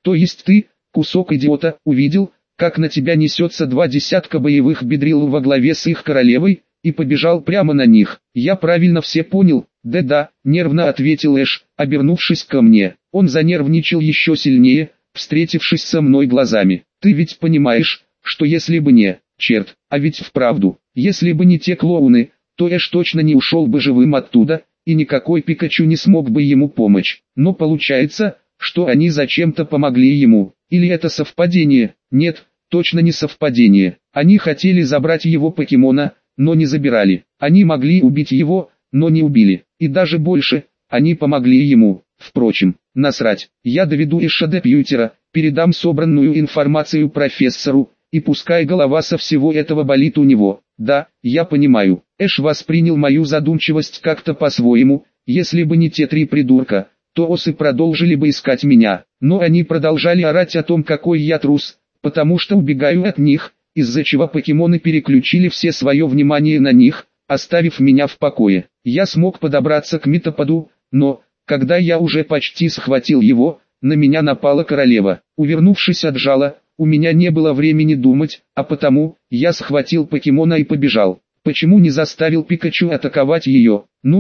То есть ты, кусок идиота, увидел, как на тебя несется 20 боевых бедрил во главе с их королевой, и побежал прямо на них. Я правильно все понял? Да-да, нервно ответил Эш, обернувшись ко мне. Он занервничал еще сильнее, встретившись со мной глазами. Ты ведь понимаешь, что если бы не... Черт, а ведь вправду, если бы не те клоуны, то Эш точно не ушел бы живым оттуда, и никакой Пикачу не смог бы ему помочь. Но получается, что они зачем-то помогли ему. Или это совпадение? Нет, точно не совпадение. Они хотели забрать его покемона, но не забирали. Они могли убить его, но не убили. И даже больше, они помогли ему. Впрочем, насрать. Я доведу Эша до Пьютера, передам собранную информацию профессору, и пускай голова со всего этого болит у него. Да, я понимаю. Эш воспринял мою задумчивость как-то по-своему. Если бы не те 3 придурка, то осы продолжили бы искать меня. Но они продолжали орать о том, какой я трус, потому что убегаю от них, из-за чего покемоны переключили все свое внимание на них, оставив меня в покое. Я смог подобраться к Метаподу, но, когда я уже почти схватил его, на меня напала королева. Увернувшись от жала, у меня не было времени думать, а потому, я схватил покемона и побежал. Почему не заставил Пикачу атаковать ее?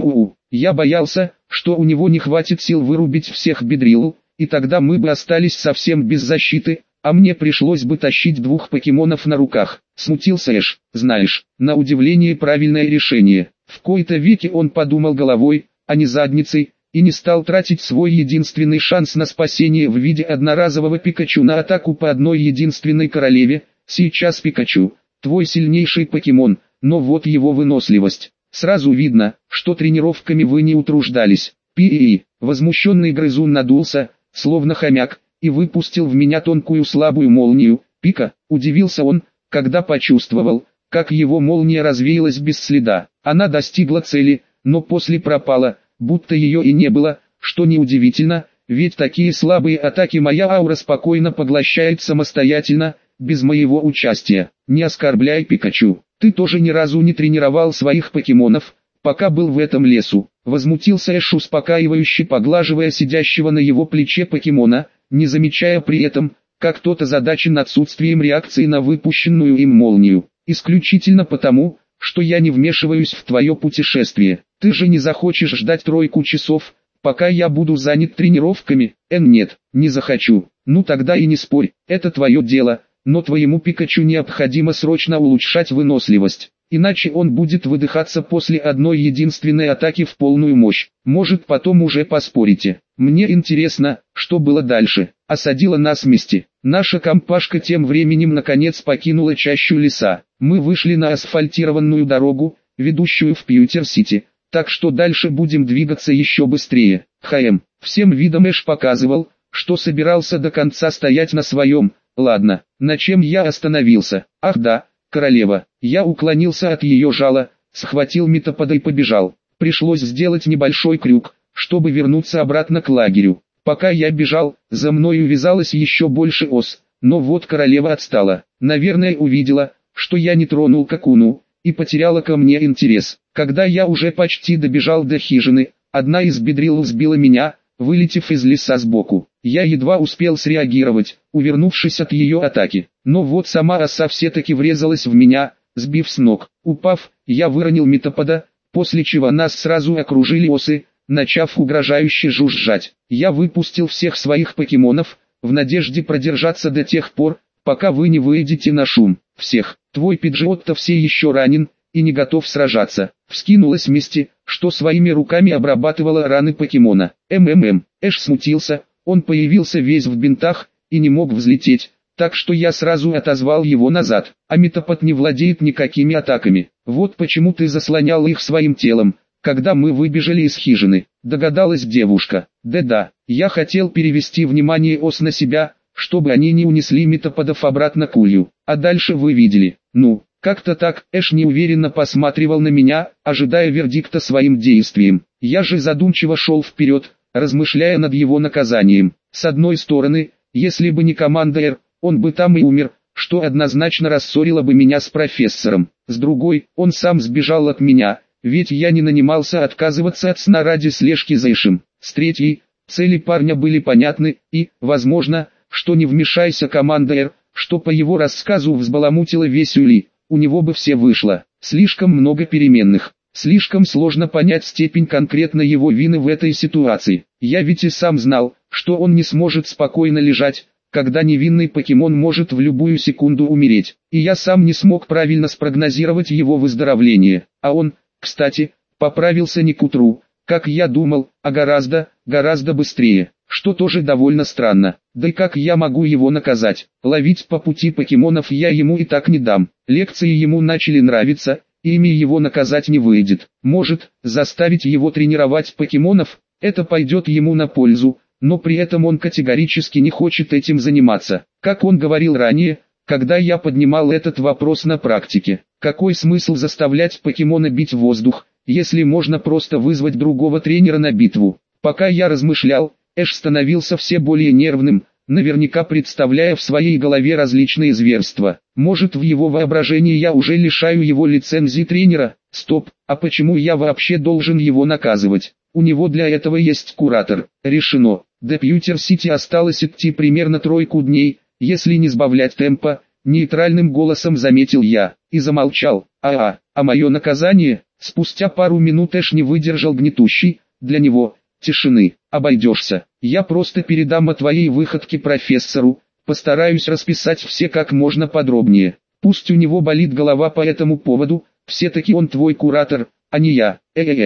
Я боялся, что у него не хватит сил вырубить всех бедрил, и тогда мы бы остались совсем без защиты, а мне пришлось бы тащить 2 покемонов на руках. Смутился Эш. Знаешь, на удивление правильное решение. В кои-то веки он подумал головой, а не задницей, и не стал тратить свой единственный шанс на спасение в виде одноразового Пикачу на атаку по одной единственной королеве. Сейчас Пикачу, твой сильнейший покемон, но вот его выносливость. Сразу видно, что тренировками вы не утруждались. Пи-и-и. Возмущенный грызун надулся, словно хомяк, и выпустил в меня тонкую слабую молнию. Пика, удивился он, когда почувствовал, как его молния развеялась без следа. Она достигла цели, но после пропала, будто ее и не было, что неудивительно, ведь такие слабые атаки моя аура спокойно поглощает самостоятельно, без моего участия. Не оскорбляй Пикачу, ты тоже ни разу не тренировал своих покемонов, пока был в этом лесу. Возмутился Эш, успокаивающе поглаживая сидящего на его плече покемона, не замечая при этом, как тот озадачен отсутствием реакции на выпущенную им молнию. Исключительно потому, что я не вмешиваюсь в твое путешествие. Ты же не захочешь ждать 3 часов, пока я буду занят тренировками? Нет, не захочу. Ну тогда и не спорь, это твое дело, но твоему Пикачу необходимо срочно улучшать выносливость. Иначе он будет выдыхаться после одной единственной атаки в полную мощь. Может, потом уже поспорите. Мне интересно, что было дальше. Осадила нас вместе. Наша компашка тем временем наконец покинула чащу леса. Мы вышли на асфальтированную дорогу, ведущую в Пьютер-Сити. Так что дальше будем двигаться еще быстрее. Всем видом Эш показывал, что собирался до конца стоять на своем. Ладно, на чем я остановился? Ах да, королева. Я уклонился от ее жала, схватил Метапода и побежал. Пришлось сделать небольшой крюк, чтобы вернуться обратно к лагерю. Пока я бежал, за мной увязалось еще больше ос, но вот королева отстала. Наверное, увидела, что я не тронул Какуну, и потеряла ко мне интерес. Когда я уже почти добежал до хижины, одна из бедрил сбила меня, вылетев из леса сбоку. Я едва успел среагировать, увернувшись от ее атаки. Но вот сама оса все-таки врезалась в меня, сбив с ног. Упав, я выронил Метапода, после чего нас сразу окружили осы, начав угрожающе жужжать. Я выпустил всех своих покемонов, в надежде продержаться до тех пор, пока вы не выйдете на шум. Всех, твой Пиджиотто все еще ранен, и не готов сражаться. Вскинулась Мисти, что своими руками обрабатывала раны покемона. Эш смутился, он появился весь в бинтах, и не мог взлететь, так что я сразу отозвал его назад. А Метапод не владеет никакими атаками. Вот почему ты заслонял их своим телом, когда мы выбежали из хижины, догадалась девушка. Да-да, я хотел перевести внимание ос на себя, чтобы они не унесли Метаподов обратно к улью. А дальше вы видели. Как-то так. Эш неуверенно посматривал на меня, ожидая вердикта своим действиям. Я же задумчиво шел вперед, размышляя над его наказанием. С одной стороны, если бы не команда Р, он бы там и умер, что однозначно рассорило бы меня с профессором. С другой, он сам сбежал от меня, ведь я не нанимался отказываться от сна ради слежки за Эшем. С третьей, цели парня были понятны, и, возможно, что не вмешайся команда Р, что по его рассказу взбаламутило весь Ули, у него бы все вышло. Слишком много переменных. Слишком сложно понять степень конкретно его вины в этой ситуации. Я ведь и сам знал, что он не сможет спокойно лежать, когда невинный покемон может в любую секунду умереть. И я сам не смог правильно спрогнозировать его выздоровление. А он, кстати, поправился не к утру, как я думал, а гораздо быстрее. Что тоже довольно странно. Да и как я могу его наказать? Ловить по пути покемонов я ему и так не дам. Лекции ему начали нравиться, ими его наказать не выйдет. Может, заставить его тренировать покемонов, это пойдет ему на пользу, но при этом он категорически не хочет этим заниматься. Как он говорил ранее, когда я поднимал этот вопрос на практике. Какой смысл заставлять покемона бить в воздух, если можно просто вызвать другого тренера на битву? Пока я размышлял, Эш становился все более нервным, наверняка представляя в своей голове различные зверства. Может, в его воображении я уже лишаю его лицензии тренера? Стоп, а почему я вообще должен его наказывать? У него для этого есть куратор. Решено. До Пьютер-Сити осталось идти примерно 3 дней, если не сбавлять темпа, нейтральным голосом заметил я, и замолчал. А мое наказание? Спустя пару минут Эш не выдержал гнетущей, для него, тишины. Обойдешься. Я просто передам о твоей выходке профессору, постараюсь расписать все как можно подробнее. Пусть у него болит голова по этому поводу, все-таки он твой куратор, а не я.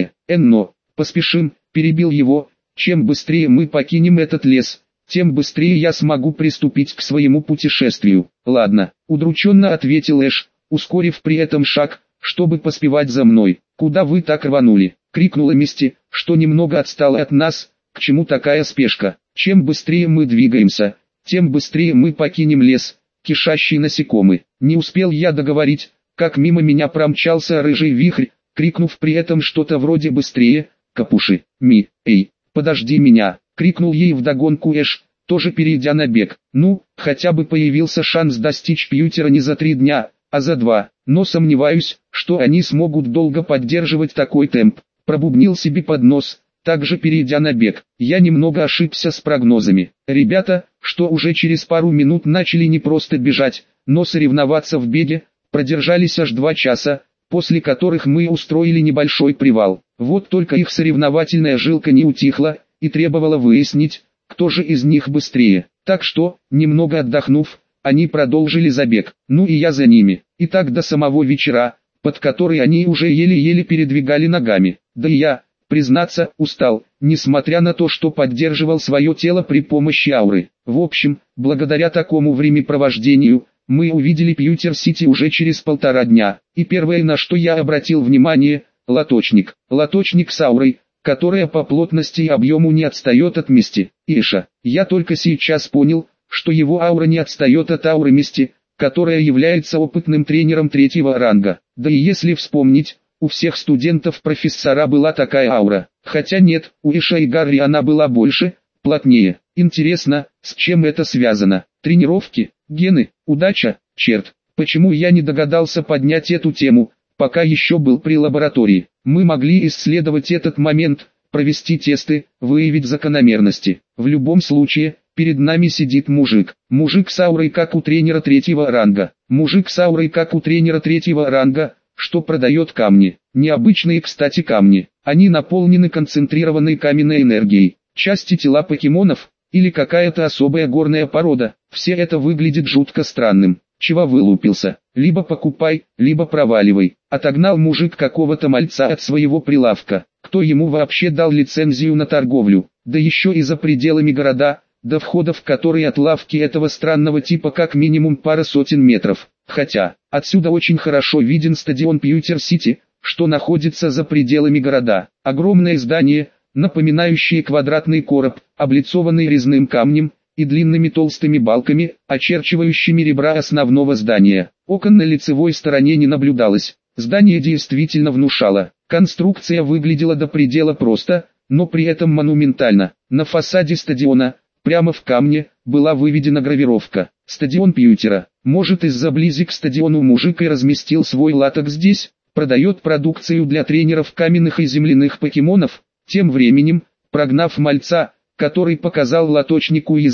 Но, поспешим, перебил его, чем быстрее мы покинем этот лес, тем быстрее я смогу приступить к своему путешествию. Ладно, удрученно ответил Эш, ускорив при этом шаг, чтобы поспевать за мной. Куда вы так рванули? Крикнула Мисти, что немного отстала от нас. К чему такая спешка? Чем быстрее мы двигаемся, тем быстрее мы покинем лес, кишащий насекомые. Не успел я договорить, как мимо меня промчался рыжий вихрь, крикнув при этом что-то вроде «быстрее», «капуши», «эй, подожди меня», крикнул ей вдогонку Эш, тоже перейдя на бег. Ну, хотя бы появился шанс достичь Пьютера не за 3 дня, а за 2, но сомневаюсь, что они смогут долго поддерживать такой темп. Пробубнил себе под нос, также перейдя на бег. Я немного ошибся с прогнозами. Ребята, что уже через пару минут начали не просто бежать, но соревноваться в беге, продержались аж 2 часа, после которых мы устроили небольшой привал. Вот только их соревновательная жилка не утихла, и требовала выяснить, кто же из них быстрее. Так что, немного отдохнув, они продолжили забег, ну и я за ними. И так до самого вечера, под который они уже еле-еле передвигали ногами. Да и я, признаться, устал, несмотря на то, что поддерживал свое тело при помощи ауры. В общем, благодаря такому времяпровождению, мы увидели Пьютер-Сити уже через 1,5 дня. И первое, на что я обратил внимание, лоточник. Лоточник с аурой, которая по плотности и объему не отстает от Мисти и Эша. Я только сейчас понял, что его аура не отстает от ауры Мисти, которая является опытным тренером 3-го ранга. Да и если вспомнить, у всех студентов профессора была такая аура. Хотя нет, у Эша и Гарри она была больше, плотнее. Интересно, с чем это связано? Тренировки, гены, удача? Черт, почему я не догадался поднять эту тему, пока еще был при лаборатории? Мы могли исследовать этот момент, провести тесты, выявить закономерности. В любом случае, перед нами сидит мужик. Мужик с аурой как у тренера 3-го ранга. Мужик с аурой как у тренера 3-го ранга, что продает камни. Необычные, кстати, камни. Они наполнены концентрированной каменной энергией. Части тела покемонов, или какая-то особая горная порода. Все это выглядит жутко странным. Чего вылупился? Либо покупай, либо проваливай. Отогнал мужик какого-то мальца от своего прилавка. Кто ему вообще дал лицензию на торговлю? Да еще и за пределами города, до входа в который от лавки этого странного типа как минимум пара сотен метров. Хотя, отсюда очень хорошо виден стадион Пьютер-Сити, что находится за пределами города. Огромное здание, напоминающее квадратный короб, облицованный резным камнем и длинными толстыми балками, очерчивающими ребра основного здания. Окон на лицевой стороне не наблюдалось. Здание действительно внушало. Конструкция выглядела до предела просто, но при этом монументально. На фасаде стадиона, прямо в камне, была выведена гравировка «Стадион Пьютера». Может, из-за близи к стадиону мужик и разместил свой лоток здесь, продает продукцию для тренеров каменных и земляных покемонов. Тем временем, прогнав мальца, который показал лоточнику язык,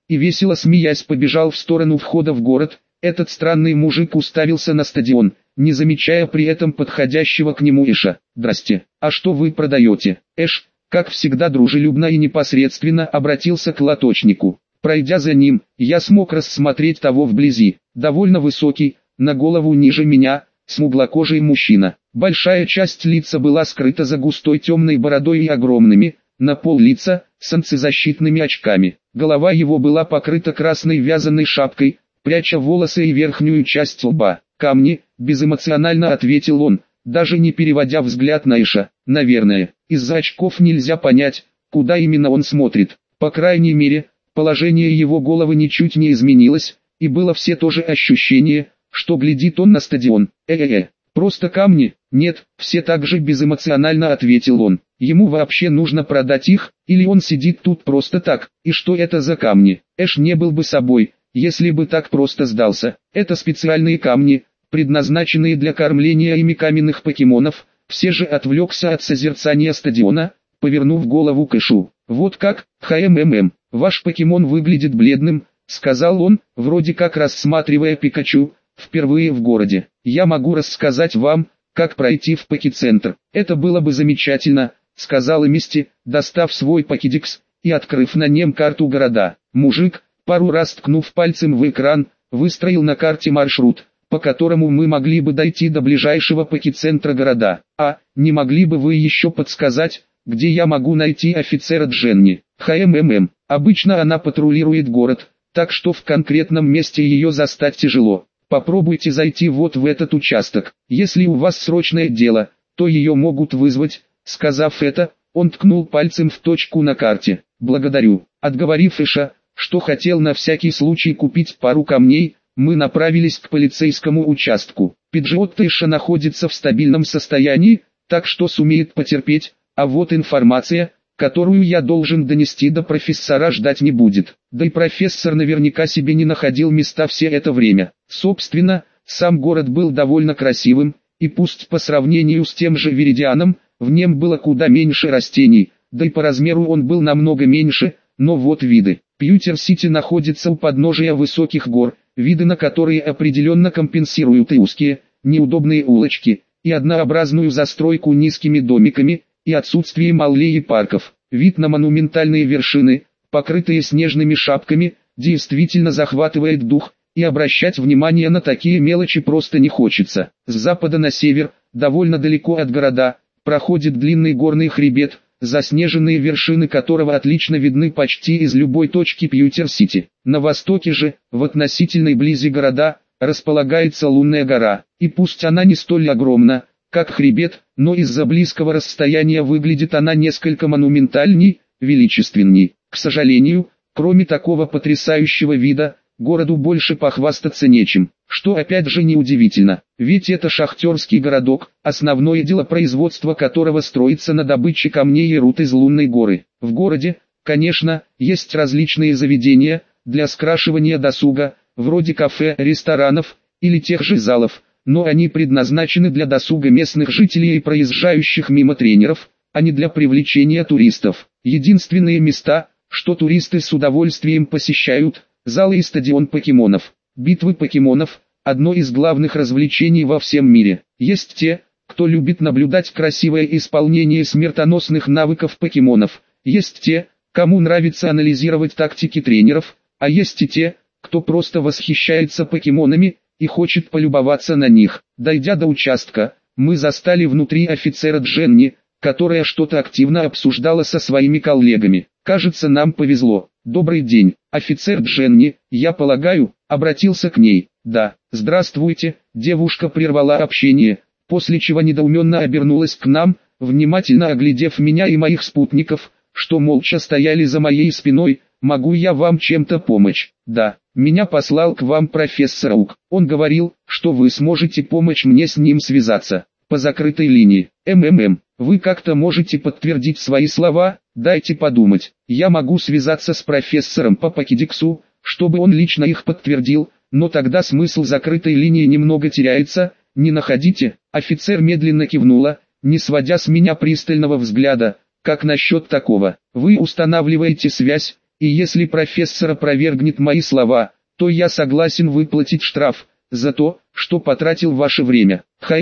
и весело смеясь побежал в сторону входа в город. Этот странный мужик уставился на стадион, не замечая при этом подходящего к нему Эша. «Здрасте, а что вы продаете?» Эш, как всегда дружелюбно и непосредственно обратился к лоточнику. Пройдя за ним, я смог рассмотреть того вблизи. Довольно высокий, на голову ниже меня, смуглокожий мужчина. Большая часть лица была скрыта за густой темной бородой и огромными, на пол лица, солнцезащитными очками. Голова его была покрыта красной вязаной шапкой, пряча волосы и верхнюю часть лба. «Камни», — безэмоционально ответил он, даже не переводя взгляд на Эша. Наверное, из-за очков нельзя понять, куда именно он смотрит. По крайней мере, положение его головы ничуть не изменилось, и было все то же ощущение, что глядит он на стадион. Просто камни?» «Нет», — все так же безэмоционально ответил он. «Ему вообще нужно продать их, или он сидит тут просто так, и что это за камни?» Эш не был бы собой, если бы так просто сдался. «Это специальные камни, предназначенные для кормления ими каменных покемонов». Все же отвлекся от созерцания стадиона, повернув голову к Эшу. «Вот как, ваш покемон выглядит бледным», — сказал он, вроде как рассматривая Пикачу, впервые в городе. «Я могу рассказать вам, как пройти в покецентр». «Это было бы замечательно», — сказал Мисти, достав свой покедикс и открыв на нем карту города. Мужик, пару раз ткнув пальцем в экран, выстроил на карте маршрут, по которому мы могли бы дойти до ближайшего покецентра города. «А, не могли бы вы еще подсказать, где я могу найти офицера Дженни?» Обычно она патрулирует город, так что в конкретном месте ее застать тяжело. Попробуйте зайти вот в этот участок. Если у вас срочное дело, то ее могут вызвать». Сказав это, он ткнул пальцем в точку на карте. «Благодарю». Отговорив Эша, что хотел на всякий случай купить пару камней, мы направились к полицейскому участку. Пиджиот Эша находится в стабильном состоянии, так что сумеет потерпеть, а вот информация, которую я должен донести до профессора, ждать не будет. Да и профессор наверняка себе не находил места все это время. Собственно, сам город был довольно красивым, и пусть по сравнению с тем же Веридианом, в нем было куда меньше растений, да и по размеру он был намного меньше, но вот виды. Пьютер-Сити находится у подножия высоких гор, виды на которые определенно компенсируют и узкие, неудобные улочки, и однообразную застройку низкими домиками, и отсутствием аллей и парков. Вид на монументальные вершины, покрытые снежными шапками, действительно захватывает дух, и обращать внимание на такие мелочи просто не хочется. С запада на север, довольно далеко от города, проходит длинный горный хребет, заснеженные вершины которого отлично видны почти из любой точки Пьютер-Сити. На востоке же, в относительной близи города, располагается Лунная гора, и пусть она не столь огромна, как хребет, но из-за близкого расстояния выглядит она несколько монументальней, величественней. К сожалению, кроме такого потрясающего вида, городу больше похвастаться нечем, что опять же неудивительно, ведь это шахтерский городок, основное дело производства которого строится на добыче камней и руд из Лунной горы. В городе, конечно, есть различные заведения для скрашивания досуга, вроде кафе, ресторанов или тех же залов, но они предназначены для досуга местных жителей и проезжающих мимо тренеров, а не для привлечения туристов. Единственные места, что туристы с удовольствием посещают – залы и стадион покемонов. Битвы покемонов – одно из главных развлечений во всем мире. Есть те, кто любит наблюдать красивое исполнение смертоносных навыков покемонов. Есть те, кому нравится анализировать тактики тренеров, а есть и те, кто просто восхищается покемонами и хочет полюбоваться на них. Дойдя до участка, мы застали внутри офицера Дженни, которая что-то активно обсуждала со своими коллегами. Кажется, нам повезло. «Добрый день, офицер Дженни, я полагаю», обратился к ней. «Да, здравствуйте», девушка прервала общение, после чего недоуменно обернулась к нам, внимательно оглядев меня и моих спутников, что молча стояли за моей спиной. «Могу я вам чем-то помочь?» «Да, меня послал к вам профессор Ук. Он говорил, что вы сможете помочь мне с ним связаться, по закрытой линии. Вы как-то можете подтвердить свои слова?» «Дайте подумать. Я могу связаться с профессором по покедексу, чтобы он лично их подтвердил, но тогда смысл закрытой линии немного теряется, не находите?» Офицер медленно кивнула, не сводя с меня пристального взгляда. «Как насчет такого? Вы устанавливаете связь, и если профессор опровергнет мои слова, то я согласен выплатить штраф за то, что потратил ваше время.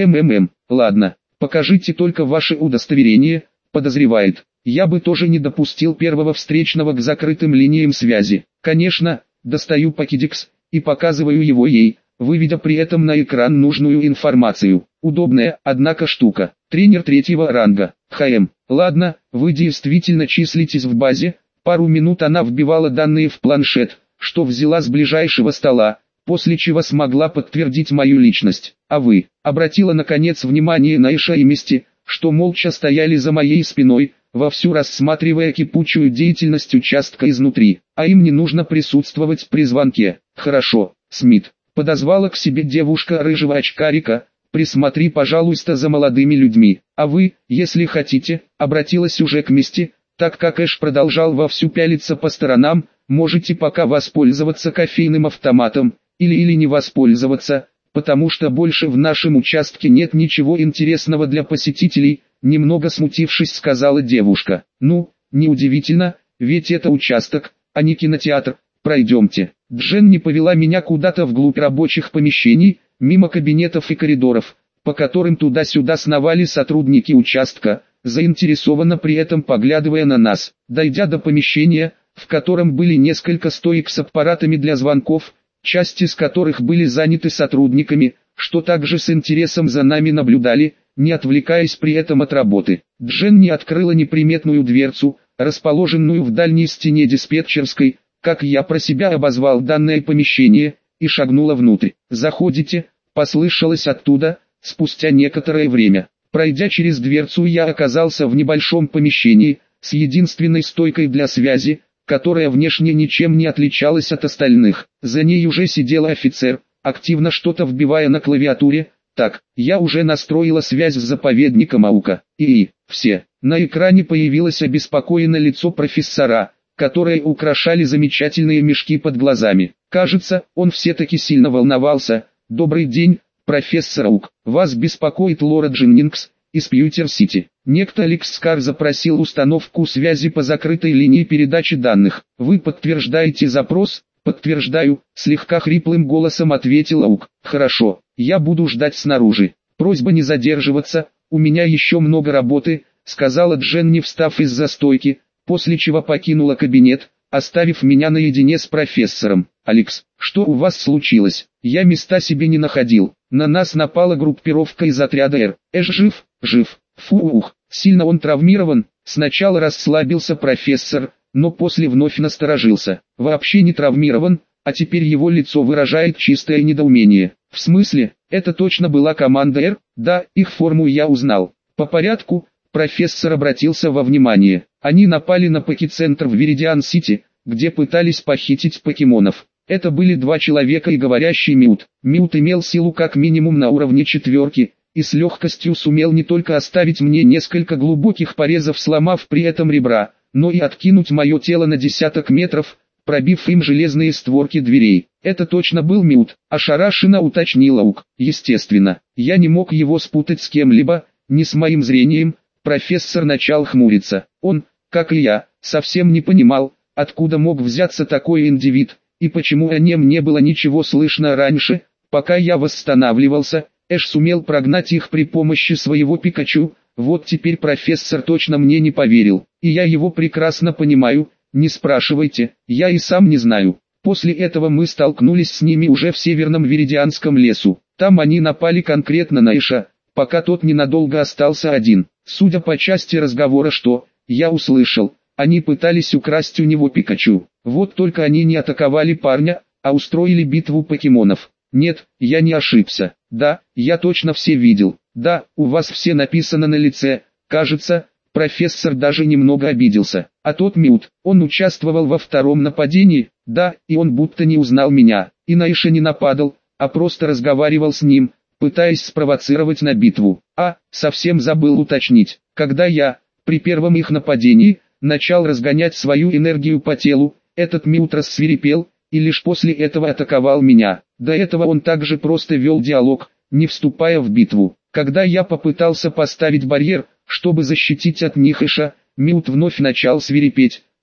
Ладно, покажите только ваше удостоверение, подозревает. Я бы тоже не допустил первого встречного к закрытым линиям связи. Конечно, достаю покедекс и показываю его ей, выведя при этом на экран нужную информацию. Удобная, однако штука. Тренер третьего ранга. Ладно, вы действительно числитесь в базе. Пару минут она вбивала данные в планшет, что взяла с ближайшего стола, после чего смогла подтвердить мою личность. А вы? Обратила наконец внимание на Эша и Мисти, что молча стояли за моей спиной, вовсю рассматривая кипучую деятельность участка изнутри. А им не нужно присутствовать при звонке. Хорошо, Смит. Подозвала к себе девушка рыжего очкарика. Присмотри, пожалуйста, за молодыми людьми. А вы, если хотите, обратилась уже к Мисти, так как Эш продолжал вовсю пялиться по сторонам, можете пока воспользоваться кофейным автоматом, или не воспользоваться, потому что больше в нашем участке нет ничего интересного для посетителей, немного смутившись сказала девушка. Ну, неудивительно, ведь это участок, а не кинотеатр, пройдемте. Дженни повела меня куда-то вглубь рабочих помещений, мимо кабинетов и коридоров, по которым туда-сюда сновали сотрудники участка, заинтересованно при этом поглядывая на нас. Дойдя до помещения, в котором были несколько стоек с аппаратами для звонков, часть из которых были заняты сотрудниками, что также с интересом за нами наблюдали, не отвлекаясь при этом от работы. Дженни открыла неприметную дверцу, расположенную в дальней стене диспетчерской, как я про себя обозвал данное помещение, и шагнула внутрь. «Заходите», послышалось оттуда, спустя некоторое время. Пройдя через дверцу, я оказался в небольшом помещении, с единственной стойкой для связи, которая внешне ничем не отличалась от остальных. За ней уже сидел офицер, активно что-то вбивая на клавиатуре. Так, я уже настроила связь с заповедником Аука. Все. На экране появилось обеспокоенное лицо профессора, которое украшали замечательные мешки под глазами. Кажется, он все-таки сильно волновался. «Добрый день, профессор Аук. Вас беспокоит Лора Дженнингс из Пьютер-Сити. Некто Алекс Скар запросил установку связи по закрытой линии передачи данных. Вы подтверждаете запрос?» «Подтверждаю», слегка хриплым голосом ответил Аук. «Хорошо, я буду ждать снаружи. Просьба не задерживаться, у меня еще много работы», сказала Дженни, встав из-за стойки, после чего покинула кабинет, оставив меня наедине с профессором. «Алекс, что у вас случилось? Я места себе не находил. На нас напала группировка из отряда Р. Эш жив?» «Жив. Фух, сильно он травмирован». Сначала расслабился профессор, но после вновь насторожился. «Вообще не травмирован, а теперь его лицо выражает чистое недоумение». «В смысле, это точно была команда Р?» «Да, их форму я узнал». «По порядку», профессор обратился во внимание. «Они напали на Поки-центр в Веридиан-Сити, где пытались похитить покемонов. Это были 2 человека и говорящий Мют. Мют имел силу как минимум на уровне 4, и с легкостью сумел не только оставить мне несколько глубоких порезов, сломав при этом ребра, но и откинуть мое тело на десяток метров, пробив им железные створки дверей. Это точно был Мют», ошарашенно уточнил Аук. «Естественно, я не мог его спутать с кем-либо, не с моим зрением». Профессор начал хмуриться. Он, как и я, совсем не понимал, откуда мог взяться такой индивид, и почему о нем не было ничего слышно раньше. Пока я восстанавливался, Эш сумел прогнать их при помощи своего Пикачу. Вот теперь профессор точно мне не поверил, и я его прекрасно понимаю. Не спрашивайте, я и сам не знаю. После этого мы столкнулись с ними уже в северном Веридианском лесу. Там они напали конкретно на Эша, пока тот ненадолго остался один. Судя по части разговора, что я услышал, они пытались украсть у него Пикачу. Вот только они не атаковали парня, а устроили битву покемонов. Нет, я не ошибся. Да, я точно все видел. Да, у вас все написано на лице. Кажется, профессор даже немного обиделся. А тот Мют, он участвовал во втором нападении. Да, и он будто не узнал меня. И на Эша не нападал, а просто разговаривал с ним, пытаясь спровоцировать на битву. Совсем забыл уточнить. Когда я, при первом их нападении, начал разгонять свою энергию по телу, этот Мют рассвирепел, и лишь после этого атаковал меня. До этого он также просто вел диалог, не вступая в битву. Когда я попытался поставить барьер, чтобы защитить от них Эша, Мют вновь начал свирепеть,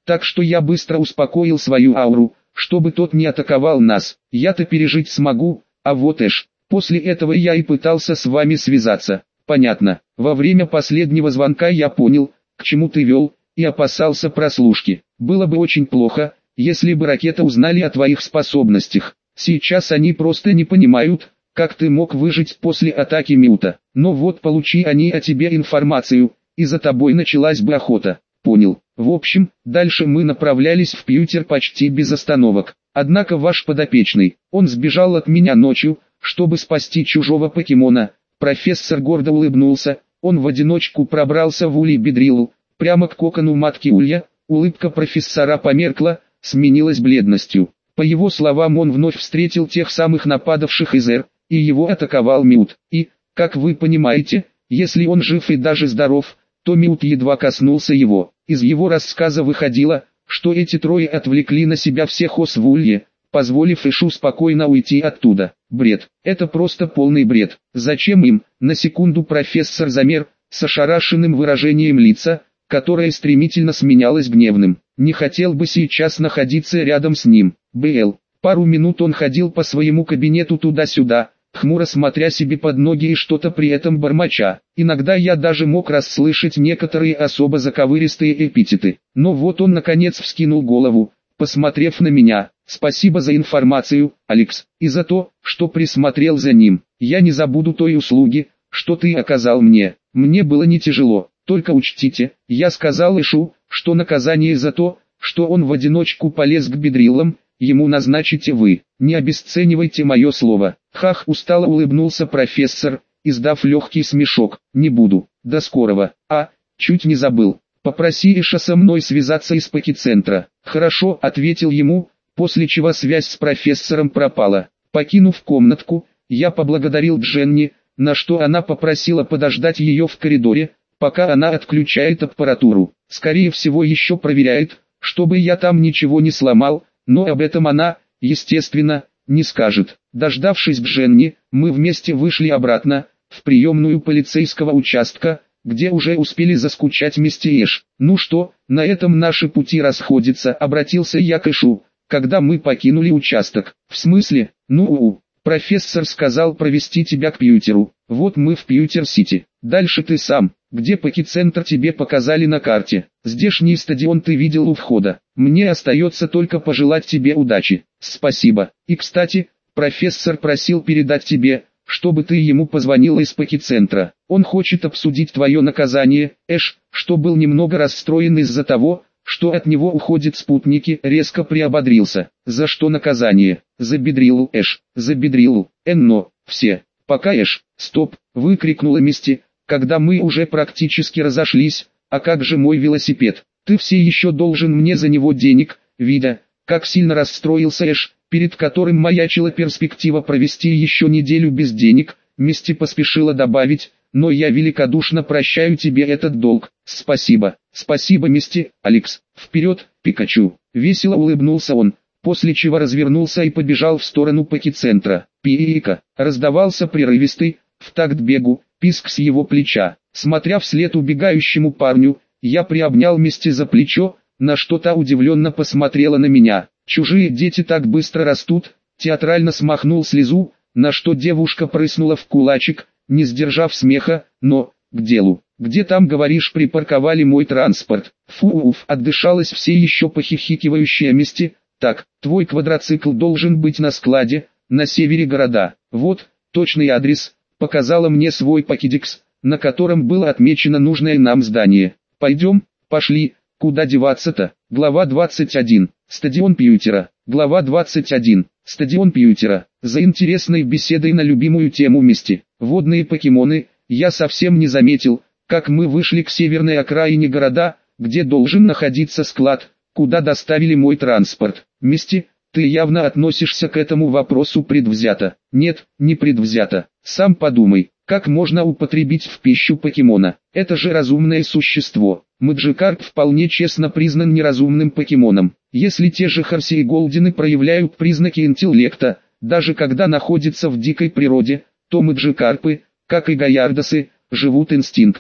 так что я быстро успокоил свою ауру, чтобы тот не атаковал нас. Я-то пережить смогу, а вот Эш. После этого я и пытался с вами связаться. Понятно. Во время последнего звонка я понял, к чему ты вел, и опасался прослушки. Было бы очень плохо, если бы ракета узнали о твоих способностях. Сейчас они просто не понимают, как ты мог выжить после атаки Мюта. Но вот получи они о тебе информацию, и за тобой началась бы охота. Понял. В общем, дальше мы направлялись в Пьютер почти без остановок. Однако ваш подопечный, он сбежал от меня ночью, чтобы спасти чужого покемона. Профессор гордо улыбнулся, он в одиночку пробрался в Ульи Бедрилу, прямо к кокону матки Улья. Улыбка профессора померкла, сменилась бледностью. По его словам, он вновь встретил тех самых нападавших из Р, и его атаковал Мют. И, как вы понимаете, если он жив и даже здоров, то Мют едва коснулся его. Из его рассказа выходило, что эти трое отвлекли на себя всех ос в Улье, позволив Эшу спокойно уйти оттуда. Бред. Это просто полный бред. Зачем им? На секунду профессор замер, с ошарашенным выражением лица, которое стремительно сменялось гневным. Не хотел бы сейчас находиться рядом с ним. Б.Л. Пару минут он ходил по своему кабинету туда-сюда, хмуро смотря себе под ноги и что-то при этом бормоча. Иногда я даже мог расслышать некоторые особо заковыристые эпитеты. Но вот он наконец вскинул голову, посмотрев на меня. Спасибо за информацию, Алекс, и за то, что присмотрел за ним. Я не забуду той услуги, что ты оказал мне. Мне было не тяжело. Только учтите, я сказал Эшу, что наказание за то, что он в одиночку полез к Бедрилам, ему назначите вы. Не обесценивайте мое слово. Хах, устало улыбнулся профессор, издав легкий смешок. Не буду. До скорого. Чуть не забыл. Попроси Эша со мной связаться из Покицентра. Хорошо, ответил ему, после чего связь с профессором пропала. Покинув комнатку, я поблагодарил Дженни, на что она попросила подождать ее в коридоре, пока она отключает аппаратуру. Скорее всего еще проверяет, чтобы я там ничего не сломал, но об этом она, естественно, не скажет. Дождавшись Дженни, мы вместе вышли обратно, в приемную полицейского участка, где уже успели заскучать вместе Эш. Ну что, на этом наши пути расходятся, обратился я к Эшу, когда мы покинули участок. В смысле? Профессор сказал провести тебя к Пьютеру. Вот мы в Пьютер-Сити. Дальше ты сам. Где Покицентр тебе показали на карте. Здешний стадион ты видел у входа. Мне остается только пожелать тебе удачи. Спасибо. И кстати, профессор просил передать тебе, чтобы ты ему позвонила из Покицентра. Он хочет обсудить твое наказание. Эш, что был немного расстроен из-за того, что от него уходят спутники, резко приободрился. За что наказание? За Бедрилу, Эш, за Бедрилу. Все. Пока Эш, стоп, выкрикнула Мисти, когда мы уже практически разошлись. А как же мой велосипед? Ты все еще должен мне за него денег, видя, как сильно расстроился Эш, перед которым маячила перспектива провести еще неделю без денег. Мисти поспешила добавить: но я великодушно прощаю тебе этот долг. Спасибо. Спасибо, Мисти. Алекс, вперед, Пикачу. Весело улыбнулся он, после чего развернулся и побежал в сторону Покицентра. Пика. Раздавался прерывистый, в такт бегу, писк с его плеча. Смотря вслед убегающему парню, я приобнял Мисти за плечо, на что та удивленно посмотрела на меня. Чужие дети так быстро растут. Театрально смахнул слезу, на что девушка прыснула в кулачек, не сдержав смеха. Но, к делу. Где там, говоришь, припарковали мой транспорт? Отдышалась все еще похихикивающая Мисти. Так, твой квадроцикл должен быть на складе, на севере города. Вот, точный адрес. Показала мне свой покедекс, на котором было отмечено нужное нам здание. Пойдем, пошли, куда деваться-то? Глава 21. Стадион Пьютера. Глава 21. Стадион Пьютера. За интересной беседой на любимую тему Мисти. Водные покемоны. Я совсем не заметил, как мы вышли к северной окраине города, где должен находиться склад, куда доставили мой транспорт. Мисти, ты явно относишься к этому вопросу предвзято. Нет, не предвзято. Сам подумай, как можно употребить в пищу покемона. Это же разумное существо. Маджикарп вполне честно признан неразумным покемоном. Если те же Харси и Голдины проявляют признаки интеллекта, даже когда находятся в дикой природе, то Маджикарпы, как и Гаярдосы, живут инстинктами.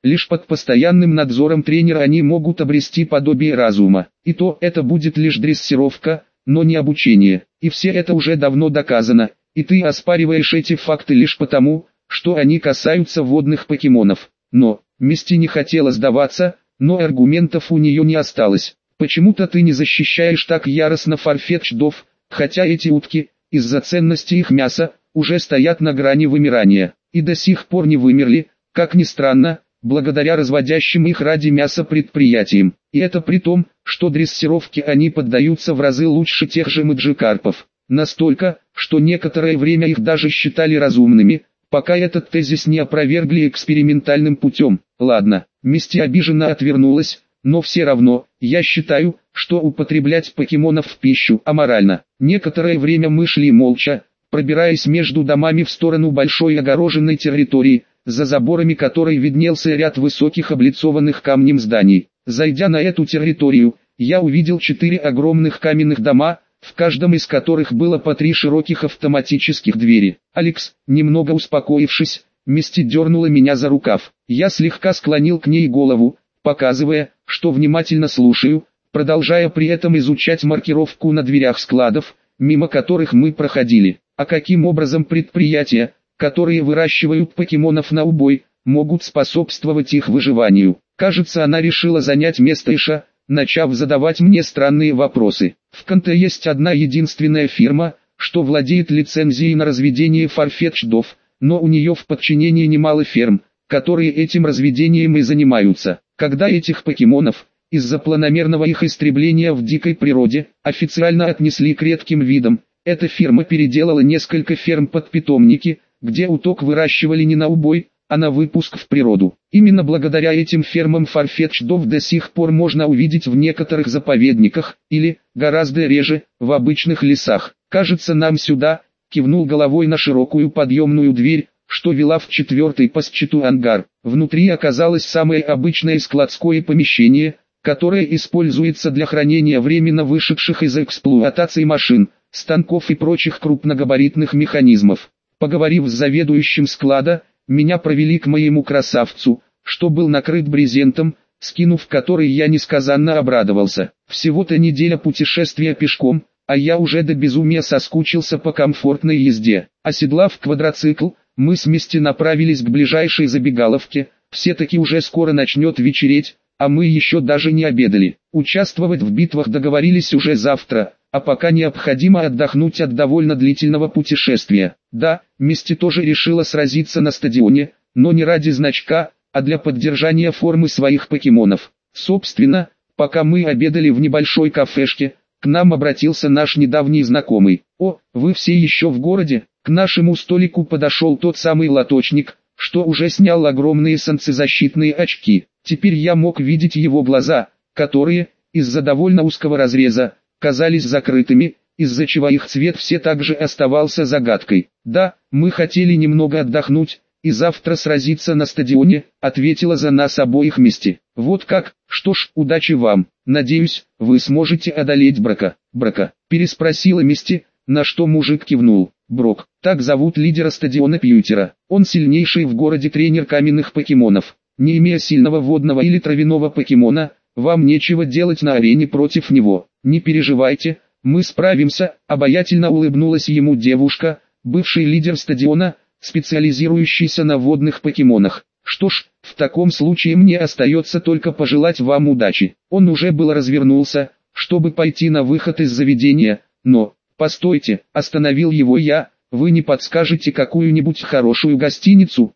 Лишь под постоянным надзором тренера они могут обрести подобие разума. И то это будет лишь дрессировка, но не обучение. И все это уже давно доказано, и ты оспариваешь эти факты лишь потому, что они касаются водных покемонов. Но, Мисти не хотела сдаваться, но аргументов у нее не осталось. Почему-то ты не защищаешь так яростно фарфетчдов, хотя эти утки, из-за ценности их мяса, уже стоят на грани вымирания, и до сих пор не вымерли, как ни странно, благодаря разводящим их ради мяса предприятиям. И это при том, что дрессировке они поддаются в разы лучше тех же маджикарпов. Настолько, что некоторое время их даже считали разумными, пока этот тезис не опровергли экспериментальным путем. Ладно, Мисти обиженно отвернулась, но все равно, я считаю, что употреблять покемонов в пищу аморально. Некоторое время мы шли молча, пробираясь между домами в сторону большой огороженной территории, за заборами которой виднелся ряд высоких облицованных камнем зданий. Зайдя на эту территорию, я увидел 4 огромных каменных дома, в каждом из которых было по 3 широких автоматических двери. «Алекс», немного успокоившись, Мисти дернула меня за рукав. Я слегка склонил к ней голову, показывая, что внимательно слушаю, продолжая при этом изучать маркировку на дверях складов, мимо которых мы проходили. А каким образом предприятия, которые выращивают покемонов на убой, могут способствовать их выживанию? Кажется, она решила занять место Иша, начав задавать мне странные вопросы. В Канте есть одна единственная фирма, что владеет лицензией на разведение фарфетчдов, но у нее в подчинении немало ферм, которые этим разведением и занимаются. Когда этих покемонов, из-за планомерного их истребления в дикой природе, официально отнесли к редким видам, эта фирма переделала несколько ферм под питомники, где уток выращивали не на убой, а на выпуск в природу. Именно благодаря этим фермам фарфетчдов до сих пор можно увидеть в некоторых заповедниках, или, гораздо реже, в обычных лесах. «Кажется, нам сюда», — кивнул головой на широкую подъемную дверь, что вела в 4-й по счету ангар. Внутри оказалось самое обычное складское помещение, которое используется для хранения временно вышедших из эксплуатации машин, станков и прочих крупногабаритных механизмов. Поговорив с заведующим склада, меня провели к моему красавцу, что был накрыт брезентом, скинув который я несказанно обрадовался. Всего-то неделя путешествия пешком, а я уже до безумия соскучился по комфортной езде. Оседлав квадроцикл, мы с Мисти направились к ближайшей забегаловке, все-таки уже скоро начнет вечереть, а мы еще даже не обедали. Участвовать в битвах договорились уже завтра, а пока необходимо отдохнуть от довольно длительного путешествия. Да, Мисти тоже решила сразиться на стадионе, но не ради значка, а для поддержания формы своих покемонов. Собственно, пока мы обедали в небольшой кафешке, к нам обратился наш недавний знакомый. «О, вы все еще в городе?» К нашему столику подошел тот самый лоточник, что уже снял огромные солнцезащитные очки. Теперь я мог видеть его глаза, которые, из-за довольно узкого разреза, казались закрытыми, из-за чего их цвет все так же оставался загадкой. «Да, мы хотели немного отдохнуть, и завтра сразиться на стадионе», ответила за нас обоих Мисти. «Вот как? Что ж, удачи вам. Надеюсь, вы сможете одолеть Брока». «Брока?» переспросила Мисти, на что мужик кивнул. «Брок, так зовут лидера стадиона Пьютера. Он сильнейший в городе тренер каменных покемонов. Не имея сильного водного или травяного покемона, вам нечего делать на арене против него. Не переживайте, мы справимся», обаятельно улыбнулась ему девушка, бывший лидер стадиона, специализирующийся на водных покемонах. «Что ж, в таком случае мне остается только пожелать вам удачи». Он уже было развернулся, чтобы пойти на выход из заведения, но... «Постойте», остановил его я, «вы не подскажете какую-нибудь хорошую гостиницу?»